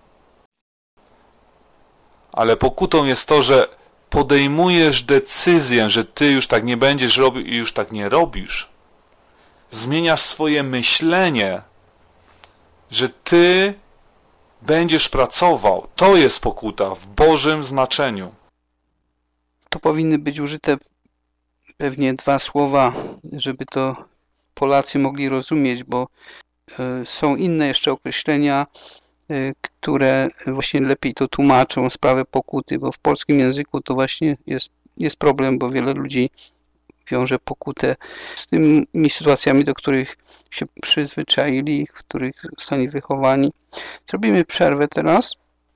ale pokutą jest to, że podejmujesz decyzję, że ty już tak nie będziesz robił i już tak nie robisz. Zmieniasz swoje myślenie, że ty będziesz pracował. To jest pokuta w Bożym znaczeniu. To powinny być użyte pewnie dwa słowa, żeby to Polacy mogli rozumieć, bo są inne jeszcze określenia, które właśnie lepiej to tłumaczą sprawę pokuty, bo w polskim języku to właśnie jest problem, bo wiele ludzi wiąże pokutę z tymi sytuacjami, do których się przyzwyczaili, w których zostali wychowani. Zrobimy przerwę teraz.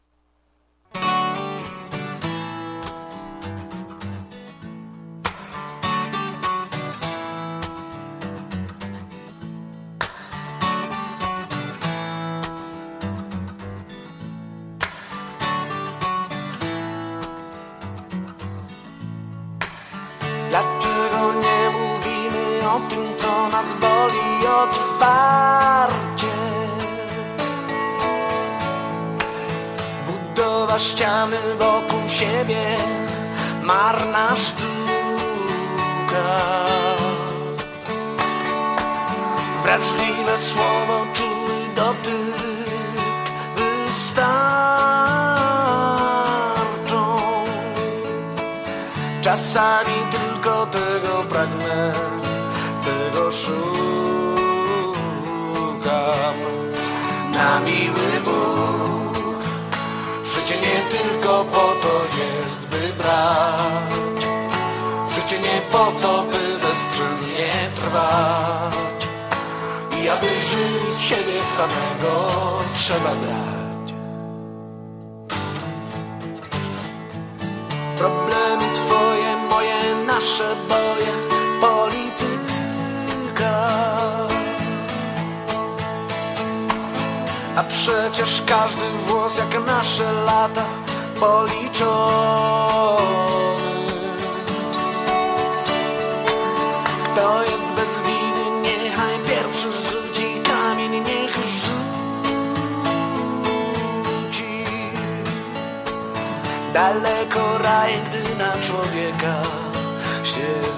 Dlaczego nie mówimy o tym, co nas boli otwarcie? Budowa ściany wokół siebie, marna sztuka. Wrażliwe słowo, czuły dotyk wystarczą. Czasami tylko tego pragnę, tego szukam. Na miły Bóg, życie nie tylko po to jest, by brać. Życie nie po to, by bezczynnie trwać. I aby żyć siebie samego, trzeba brać. Problemy twoje, moje, nasze boje, polityka. A przecież każdy włos jak nasze lata policzony. Kto jest bez winy, niechaj pierwszy rzuci kamień, niech rzuci. Daleko raj, gdy na człowieka się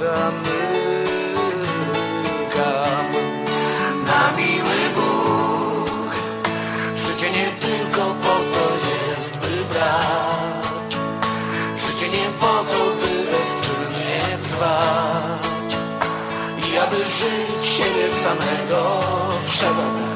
zamykam. Na miły Bóg, życie nie tylko po to jest, by brać. Życie nie po to, by bezczynnie trwać. I aby żyć siebie samego, trzeba dać.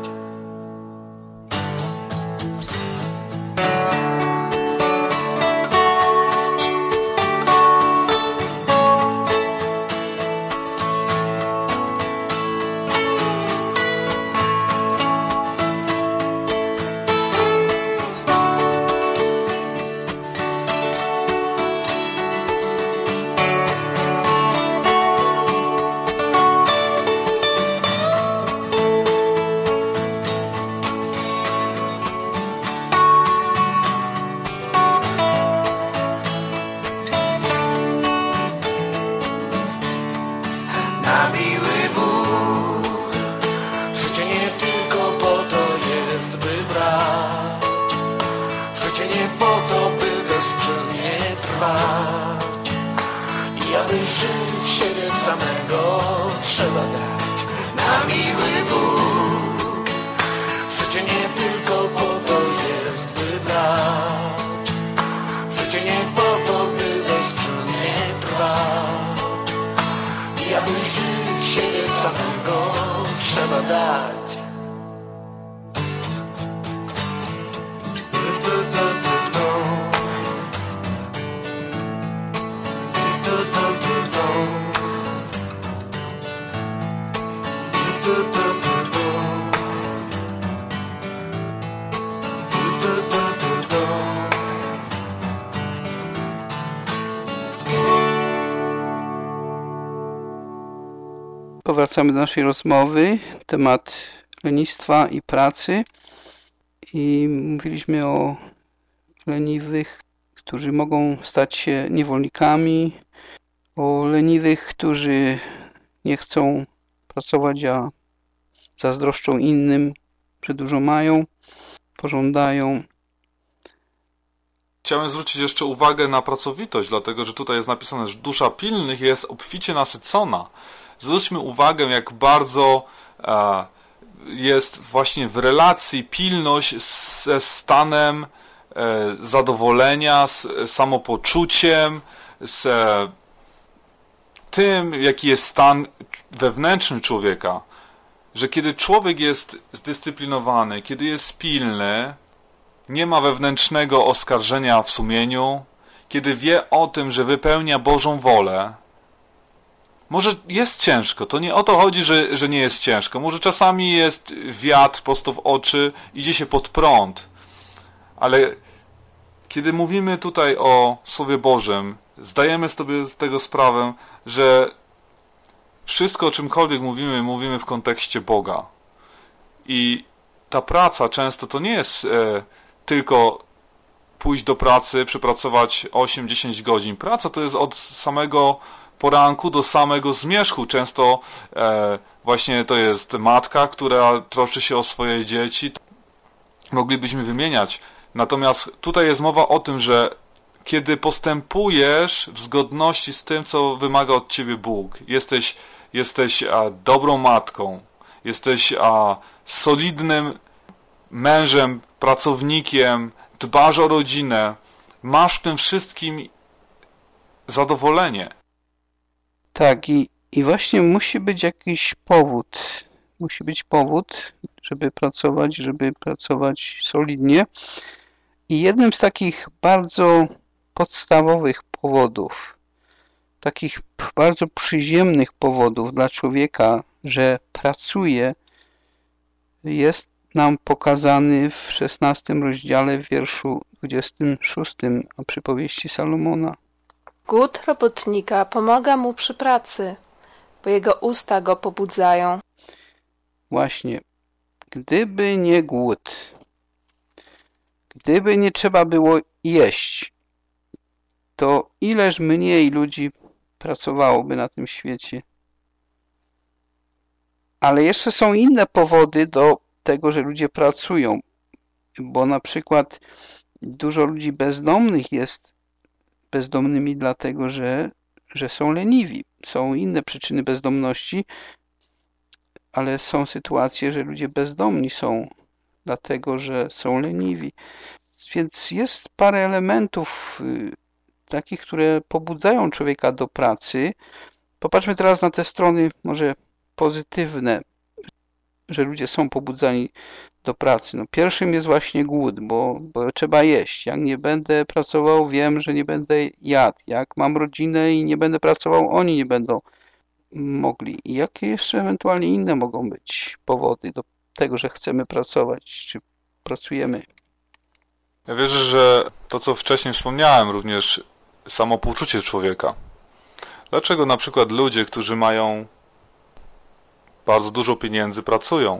Powracamy do naszej rozmowy, temat lenistwa i pracy i mówiliśmy o leniwych, którzy mogą stać się niewolnikami, o leniwych, którzy nie chcą pracować, a zazdroszczą innym, że dużo mają, pożądają. Chciałem zwrócić jeszcze uwagę na pracowitość, dlatego że tutaj jest napisane, że dusza pilnych jest obficie nasycona. Zwróćmy uwagę, jak bardzo jest właśnie w relacji pilność z ze stanem zadowolenia, z samopoczuciem, z tym, jaki jest stan wewnętrzny człowieka, że kiedy człowiek jest zdyscyplinowany, kiedy jest pilny, nie ma wewnętrznego oskarżenia w sumieniu, kiedy wie o tym, że wypełnia Bożą wolę. Może jest ciężko, to nie o to chodzi, że nie jest ciężko. Może czasami jest wiatr prosto w oczy, idzie się pod prąd. Ale kiedy mówimy tutaj o Słowie Bożym, zdajemy sobie z tego sprawę, że wszystko, o czymkolwiek mówimy w kontekście Boga. I ta praca często to nie jest tylko pójść do pracy, przepracować 8-10 godzin. Praca to jest od samego poranku do samego zmierzchu. Często właśnie to jest matka, która troszczy się o swoje dzieci. Moglibyśmy wymieniać. Natomiast tutaj jest mowa o tym, że kiedy postępujesz w zgodności z tym, co wymaga od ciebie Bóg, jesteś dobrą matką, jesteś solidnym mężem, pracownikiem, dbasz o rodzinę, masz w tym wszystkim zadowolenie. Tak, i właśnie musi być jakiś powód. Musi być powód, żeby pracować solidnie. I jednym z takich bardzo podstawowych powodów, takich bardzo przyziemnych powodów dla człowieka, że pracuje, jest nam pokazany w 16 rozdziale, w wierszu 26 przypowieści Salomona. Głód robotnika pomaga mu przy pracy, bo jego usta go pobudzają. Właśnie, gdyby nie głód, gdyby nie trzeba było jeść, to ileż mniej ludzi pracowałoby na tym świecie. Ale jeszcze są inne powody do tego, że ludzie pracują, bo na przykład dużo ludzi bezdomnych jest bezdomnymi dlatego, że są leniwi. Są inne przyczyny bezdomności, ale są sytuacje, że ludzie bezdomni są dlatego, że są leniwi. Więc jest parę elementów takich, które pobudzają człowieka do pracy. Popatrzmy teraz na te strony może pozytywne, że ludzie są pobudzani do pracy. No, pierwszym jest właśnie głód, bo trzeba jeść. Jak nie będę pracował, wiem, że nie będę jadł. Jak mam rodzinę i nie będę pracował, oni nie będą mogli. I jakie jeszcze ewentualnie inne mogą być powody do tego, że chcemy pracować, czy pracujemy? Ja wierzę, że to, co wcześniej wspomniałem, również samopoczucie człowieka. Dlaczego na przykład ludzie, którzy mają bardzo dużo pieniędzy, pracują?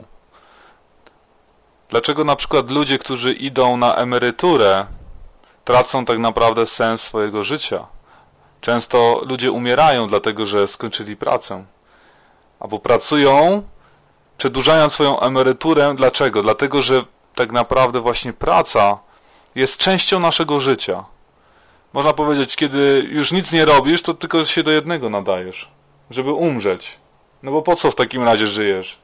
Dlaczego na przykład ludzie, którzy idą na emeryturę, tracą tak naprawdę sens swojego życia? Często ludzie umierają dlatego, że skończyli pracę. Albo pracują, przedłużając swoją emeryturę. Dlaczego? Dlatego, że tak naprawdę właśnie praca jest częścią naszego życia. Można powiedzieć, kiedy już nic nie robisz, to tylko się do jednego nadajesz, żeby umrzeć. No bo po co w takim razie żyjesz?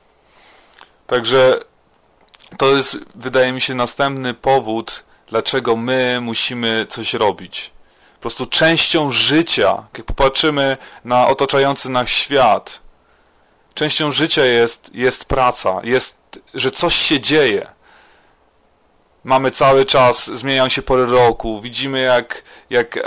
Także to jest, wydaje mi się, następny powód, dlaczego my musimy coś robić. Po prostu częścią życia, jak popatrzymy na otaczający nas świat, częścią życia jest praca, jest, że coś się dzieje. Mamy cały czas, zmieniają się pory roku, widzimy jak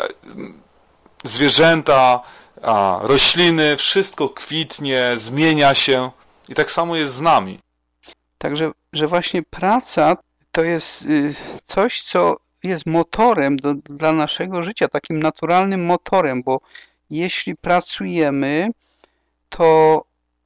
zwierzęta, rośliny, wszystko kwitnie, zmienia się i tak samo jest z nami. Także, że właśnie praca to jest coś, co jest motorem dla naszego życia, takim naturalnym motorem, bo jeśli pracujemy, to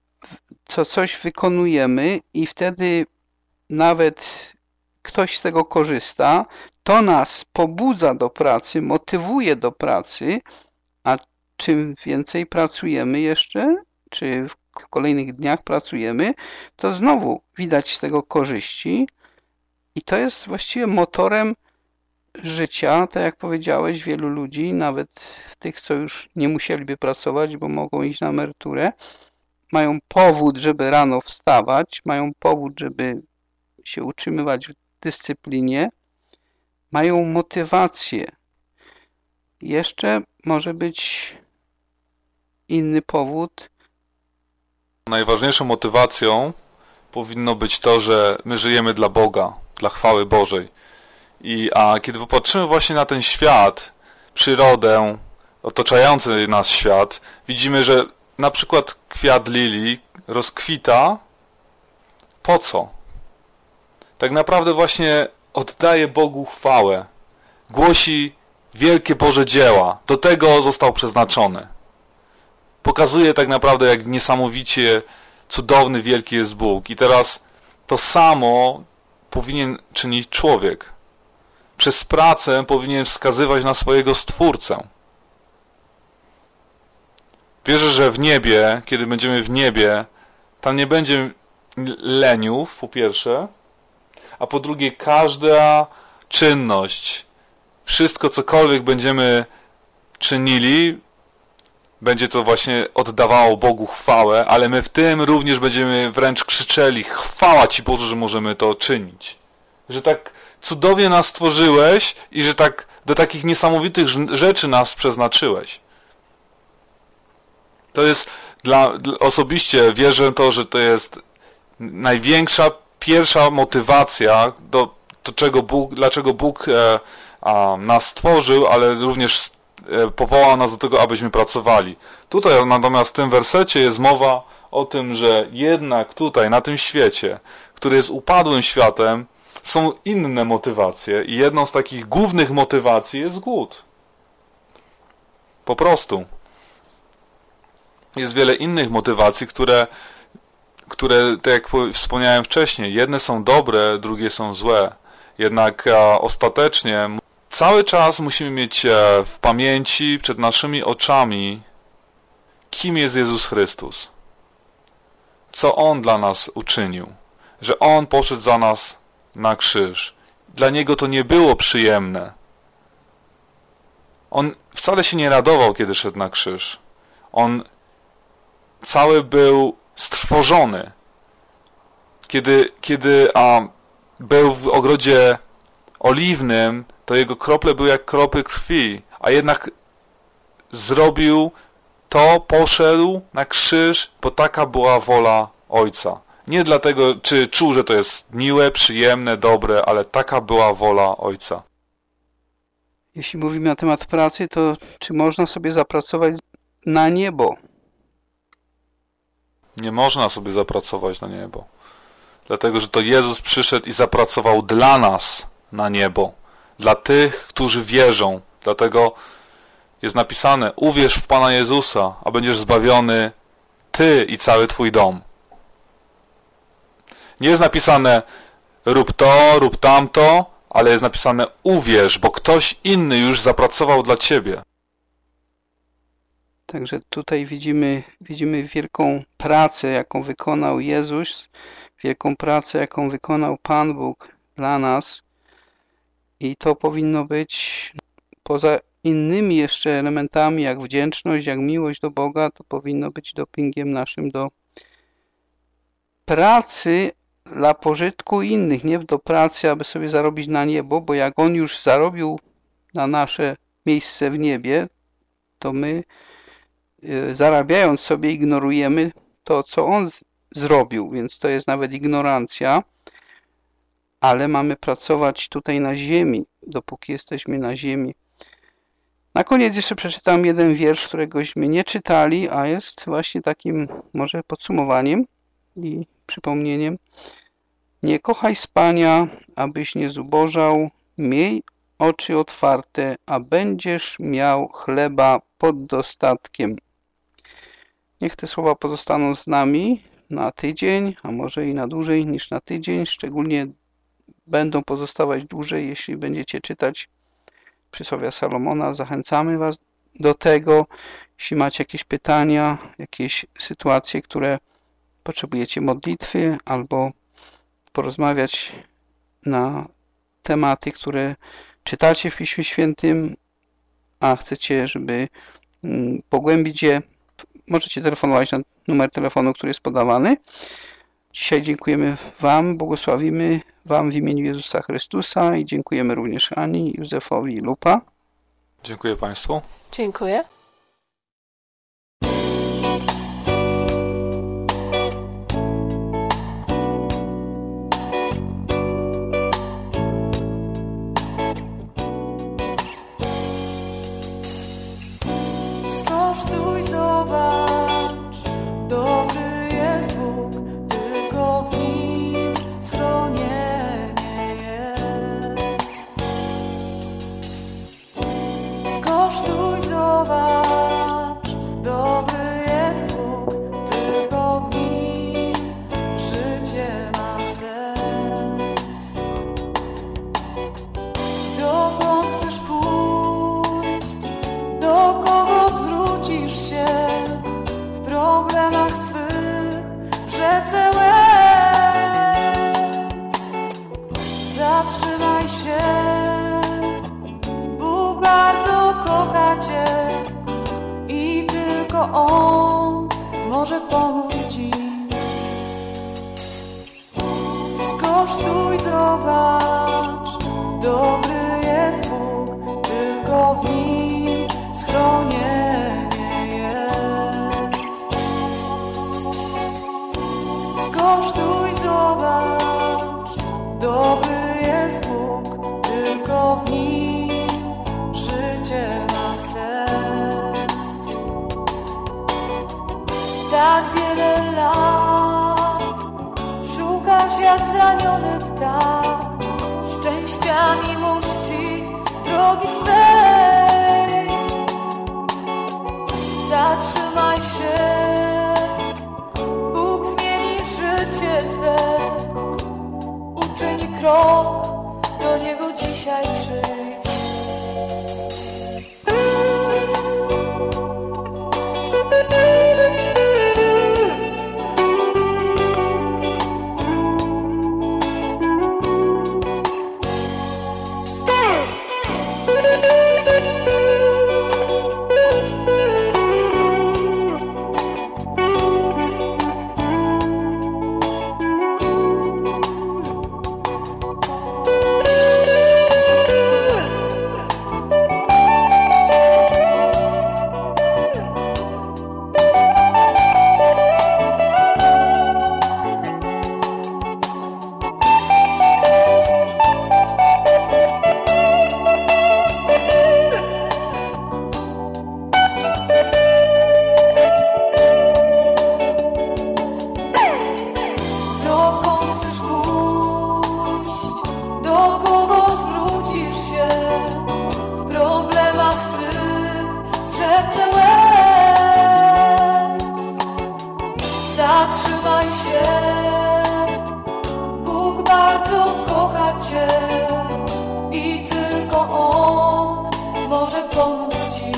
coś wykonujemy i wtedy nawet ktoś z tego korzysta, to nas pobudza do pracy, motywuje do pracy, a czym więcej pracujemy jeszcze, czy w kolejnych dniach pracujemy, to znowu widać z tego korzyści i to jest właściwie motorem życia, tak jak powiedziałeś, wielu ludzi, nawet tych, co już nie musieliby pracować, bo mogą iść na emeryturę, mają powód, żeby rano wstawać, mają powód, żeby się utrzymywać w dyscyplinie, mają motywację. Jeszcze może być inny powód. Najważniejszą motywacją powinno być to, że my żyjemy dla Boga, dla chwały Bożej. A kiedy popatrzymy właśnie na ten świat, przyrodę, otaczający nas świat, widzimy, że na przykład kwiat lilii rozkwita. Po co? Tak naprawdę właśnie oddaje Bogu chwałę. Głosi wielkie Boże dzieła. Do tego został przeznaczony. Pokazuje tak naprawdę, jak niesamowicie cudowny, wielki jest Bóg. I teraz to samo powinien czynić człowiek. Przez pracę powinien wskazywać na swojego Stwórcę. Wierzę, że w niebie, kiedy będziemy w niebie, tam nie będzie leniów, po pierwsze, a po drugie każda czynność, wszystko cokolwiek będziemy czynili, będzie to właśnie oddawało Bogu chwałę, ale my w tym również będziemy wręcz krzyczeli: chwała Ci Boże, że możemy to czynić. Że tak cudownie nas stworzyłeś i że tak do takich niesamowitych rzeczy nas przeznaczyłeś. To jest osobiście wierzę to, że to jest największa, pierwsza motywacja dlaczego Bóg nas stworzył, ale również powołał nas do tego, abyśmy pracowali. Tutaj natomiast w tym wersecie jest mowa o tym, że jednak tutaj, na tym świecie, który jest upadłym światem, są inne motywacje i jedną z takich głównych motywacji jest głód. Po prostu. Jest wiele innych motywacji, które tak jak wspomniałem wcześniej, jedne są dobre, drugie są złe. Jednak ostatecznie cały czas musimy mieć w pamięci, przed naszymi oczami, kim jest Jezus Chrystus. Co On dla nas uczynił. Że On poszedł za nas na krzyż. Dla Niego to nie było przyjemne. On wcale się nie radował, kiedy szedł na krzyż. On cały był strwożony. Kiedy był w ogrodzie oliwnym, to jego krople były jak kropy krwi, a jednak zrobił to, poszedł na krzyż, bo taka była wola Ojca. Nie dlatego, czy czuł, że to jest miłe, przyjemne, dobre, ale taka była wola Ojca. Jeśli mówimy na temat pracy, to czy można sobie zapracować na niebo? Nie można sobie zapracować na niebo. Dlatego, że to Jezus przyszedł i zapracował dla nas na niebo. Dla tych, którzy wierzą. Dlatego jest napisane: uwierz w Pana Jezusa, a będziesz zbawiony Ty i cały Twój dom. Nie jest napisane rób to, rób tamto, ale jest napisane uwierz, bo ktoś inny już zapracował dla Ciebie. Także tutaj widzimy wielką pracę, jaką wykonał Jezus, wielką pracę, jaką wykonał Pan Bóg dla nas. I to powinno być, poza innymi jeszcze elementami, jak wdzięczność, jak miłość do Boga, to powinno być dopingiem naszym do pracy dla pożytku innych, nie do pracy, aby sobie zarobić na niebo, bo jak On już zarobił na nasze miejsce w niebie, to my zarabiając sobie ignorujemy to, co On zrobił, więc to jest nawet ignorancja, ale mamy pracować tutaj na ziemi, dopóki jesteśmy na ziemi. Na koniec jeszcze przeczytam jeden wiersz, któregośmy nie czytali, a jest właśnie takim może podsumowaniem i przypomnieniem. Nie kochaj spania, abyś nie zubożał, miej oczy otwarte, a będziesz miał chleba pod dostatkiem. Niech te słowa pozostaną z nami na tydzień, a może i na dłużej niż na tydzień. Szczególnie będą pozostawać dłużej, jeśli będziecie czytać Przysłowia Salomona. Zachęcamy Was do tego. Jeśli macie jakieś pytania, jakieś sytuacje, które potrzebujecie modlitwy albo porozmawiać na tematy, które czytacie w Piśmie Świętym, a chcecie, żeby pogłębić je, możecie telefonować na numer telefonu, który jest podawany. Dzisiaj dziękujemy Wam, błogosławimy Wam w imieniu Jezusa Chrystusa i dziękujemy również Ani, Józefowi i Lupa. Dziękuję Państwu. Dziękuję. Skosztuj, zobacz, dobry jest Bóg, tylko w Nim schronienie jest. Skosztuj, zobacz, dobry jest Bóg, tylko w Nim życie ma sens. Dokąd chcesz pójść? Do kogo zwrócisz się w problemach swych w rzece łez? Zatrzymaj się, Bóg bardzo kocha Cię i tylko On może pomóc Ci. Skosztuj, zobacz, dobry jest Bóg, tylko w Nim schronienie jest. Skosztuj, zobacz, dobry jest Bóg, tylko w Nim życie ma sens. Tak wiele lat szukasz jak zraniony ptak szczęścia, miłości, drogi swej. Zatrzymaj się, Bóg zmieni życie Twe. Uczyń krok, do Niego dzisiaj przyjdź. Dokąd chcesz pójść? Do kogo zwrócisz się w problemach swych w rzece łez? Zatrzymaj się, Bóg bardzo kocha Cię i tylko On może pomóc Ci.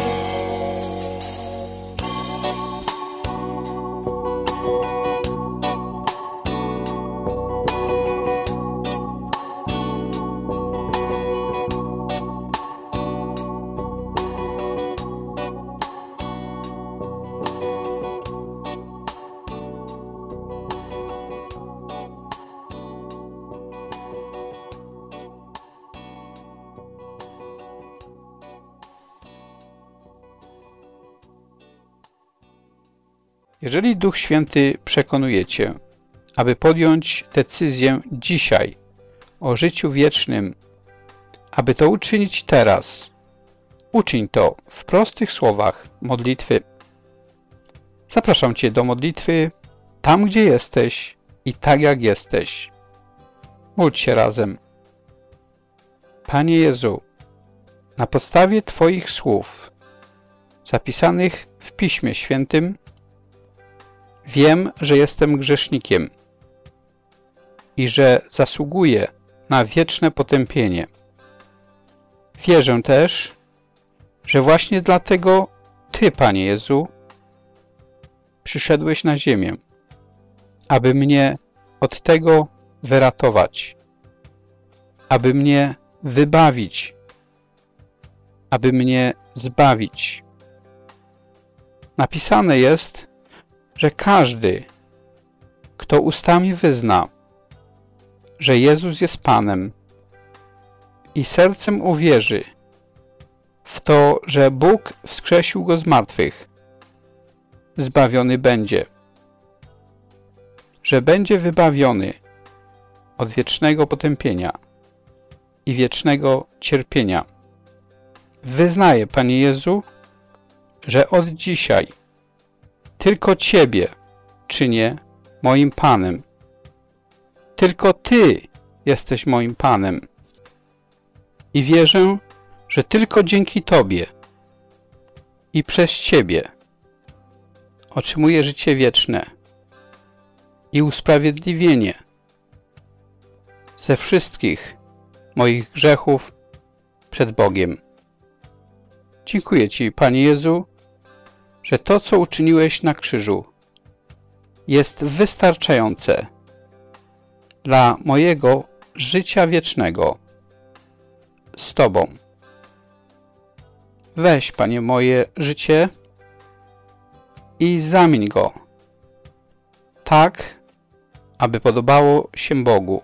Jeżeli Duch Święty przekonuje Cię, aby podjąć decyzję dzisiaj o życiu wiecznym, aby to uczynić teraz, uczyń to w prostych słowach modlitwy. Zapraszam Cię do modlitwy tam, gdzie jesteś i tak, jak jesteś. Módl się razem. Panie Jezu, na podstawie Twoich słów zapisanych w Piśmie Świętym wiem, że jestem grzesznikiem i że zasługuję na wieczne potępienie. Wierzę też, że właśnie dlatego Ty, Panie Jezu, przyszedłeś na ziemię, aby mnie od tego wyratować, aby mnie wybawić, aby mnie zbawić. Napisane jest, że każdy, Kto ustami wyzna, że Jezus jest Panem i sercem uwierzy w to, że Bóg wskrzesił Go z martwych, zbawiony będzie, że będzie wybawiony od wiecznego potępienia i wiecznego cierpienia. Wyznaję, Panie Jezu, że od dzisiaj tylko Ciebie czynię moim Panem. Tylko Ty jesteś moim Panem. I wierzę, że tylko dzięki Tobie i przez Ciebie otrzymuję życie wieczne i usprawiedliwienie ze wszystkich moich grzechów przed Bogiem. Dziękuję Ci, Panie Jezu, że to, co uczyniłeś na krzyżu, jest wystarczające dla mojego życia wiecznego z Tobą. Weź, Panie, moje życie i zamień go tak, aby podobało się Bogu.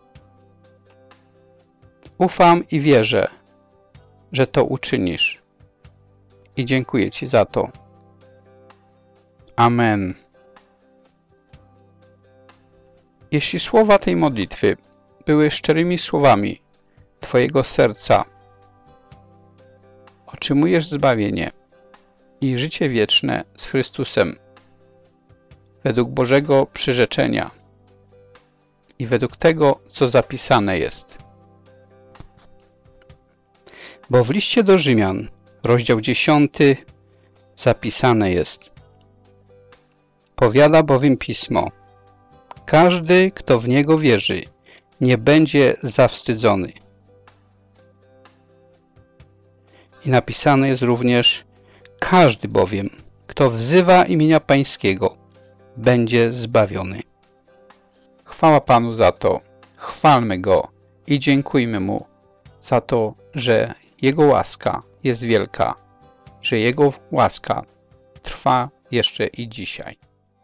Ufam i wierzę, że to uczynisz. I dziękuję Ci za to. Amen. Jeśli słowa tej modlitwy były szczerymi słowami Twojego serca, otrzymujesz zbawienie i życie wieczne z Chrystusem według Bożego przyrzeczenia i według tego, co zapisane jest. Bo w liście do Rzymian, rozdział 10, zapisane jest: powiada bowiem Pismo, każdy, kto w Niego wierzy, nie będzie zawstydzony. I napisane jest również: każdy bowiem, kto wzywa imienia Pańskiego, będzie zbawiony. Chwała Panu za to, chwalmy Go i dziękujmy Mu za to, że Jego łaska jest wielka, że Jego łaska trwa jeszcze i dzisiaj.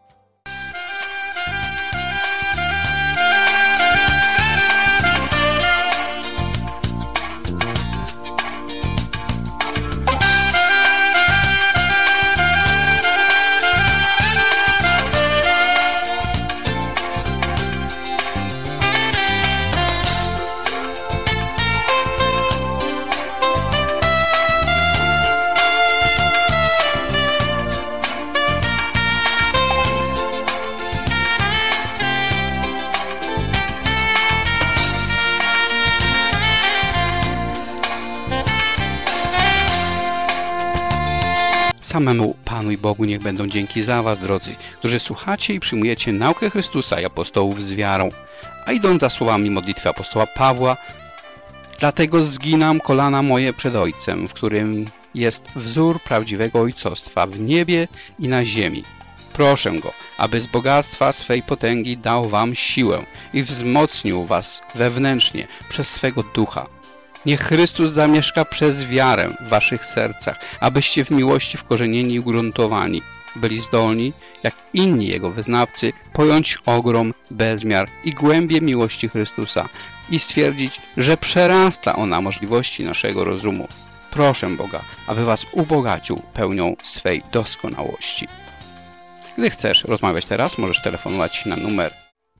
Samemu Panu i Bogu niech będą dzięki za Was, drodzy, którzy słuchacie i przyjmujecie naukę Chrystusa i apostołów z wiarą. A idąc za słowami modlitwy apostoła Pawła, dlatego zginam kolana moje przed Ojcem, w którym jest wzór prawdziwego ojcostwa w niebie i na ziemi. Proszę Go, aby z bogactwa swej potęgi dał Wam siłę i wzmocnił Was wewnętrznie przez swego Ducha. Niech Chrystus zamieszka przez wiarę w Waszych sercach, abyście w miłości wkorzenieni i ugruntowani byli zdolni, jak inni Jego wyznawcy, pojąć ogrom, bezmiar i głębię miłości Chrystusa i stwierdzić, że przerasta ona możliwości naszego rozumu. Proszę Boga, aby Was ubogacił pełnią swej doskonałości. Gdy chcesz rozmawiać teraz, możesz telefonować na numer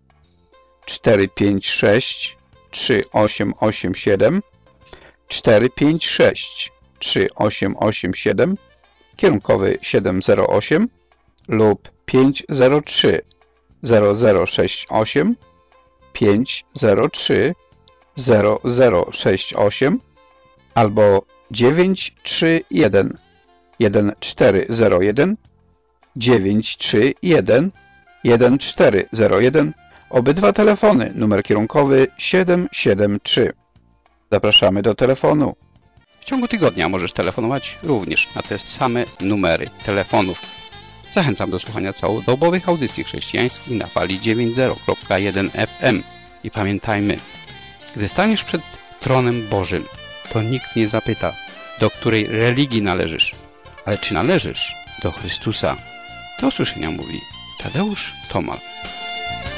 456 3887 456 3887, kierunkowy 708 lub 503 0068 503 0068 albo 931 1401 931 1401. Obydwa telefony, numer kierunkowy 773. Zapraszamy do telefonu. W ciągu tygodnia możesz telefonować również na te same numery telefonów. Zachęcam do słuchania całodobowych audycji chrześcijańskich na fali 90.1 FM. I pamiętajmy, gdy staniesz przed tronem Bożym, to nikt nie zapyta, do której religii należysz, ale czy należysz do Chrystusa. Do usłyszenia, mówi Tadeusz Tomal.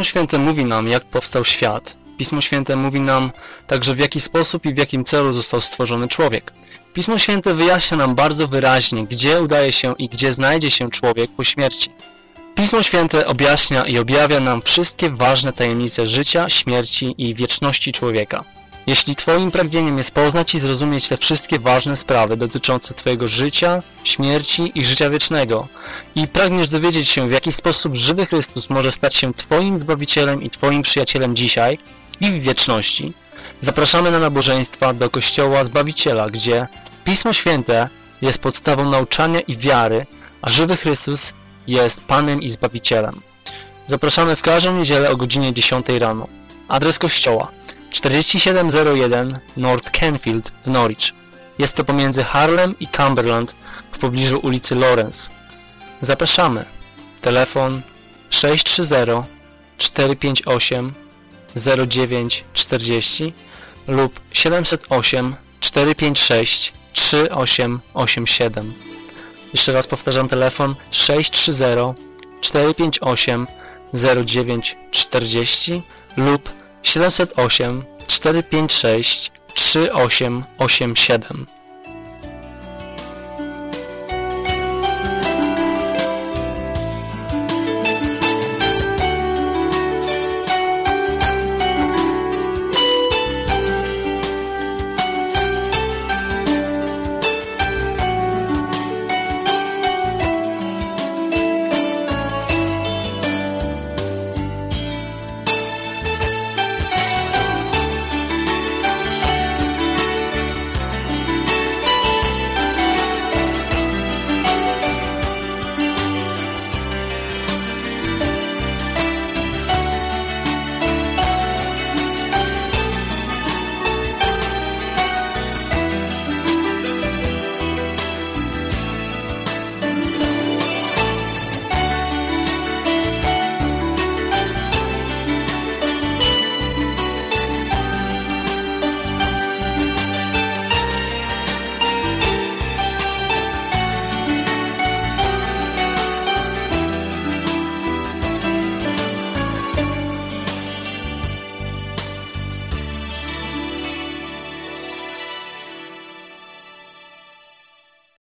Pismo Święte mówi nam, jak powstał świat. Pismo Święte mówi nam także, w jaki sposób i w jakim celu został stworzony człowiek. Pismo Święte wyjaśnia nam bardzo wyraźnie, gdzie udaje się i gdzie znajdzie się człowiek po śmierci. Pismo Święte objaśnia i objawia nam wszystkie ważne tajemnice życia, śmierci i wieczności człowieka. Jeśli Twoim pragnieniem jest poznać i zrozumieć te wszystkie ważne sprawy dotyczące Twojego życia, śmierci i życia wiecznego i pragniesz dowiedzieć się, w jaki sposób żywy Chrystus może stać się Twoim Zbawicielem i Twoim przyjacielem dzisiaj i w wieczności, zapraszamy na nabożeństwa do Kościoła Zbawiciela, gdzie Pismo Święte jest podstawą nauczania i wiary, a żywy Chrystus jest Panem i Zbawicielem. Zapraszamy w każdą niedzielę o godzinie 10 rano. Adres kościoła: 4701 North Canfield w Norwich. Jest to pomiędzy Harlem i Cumberland w pobliżu ulicy Lawrence. Zapraszamy. Telefon 630 458 0940 lub 708 456 3887. Jeszcze raz powtarzam, telefon 630 458 0940 lub 708 456 3887.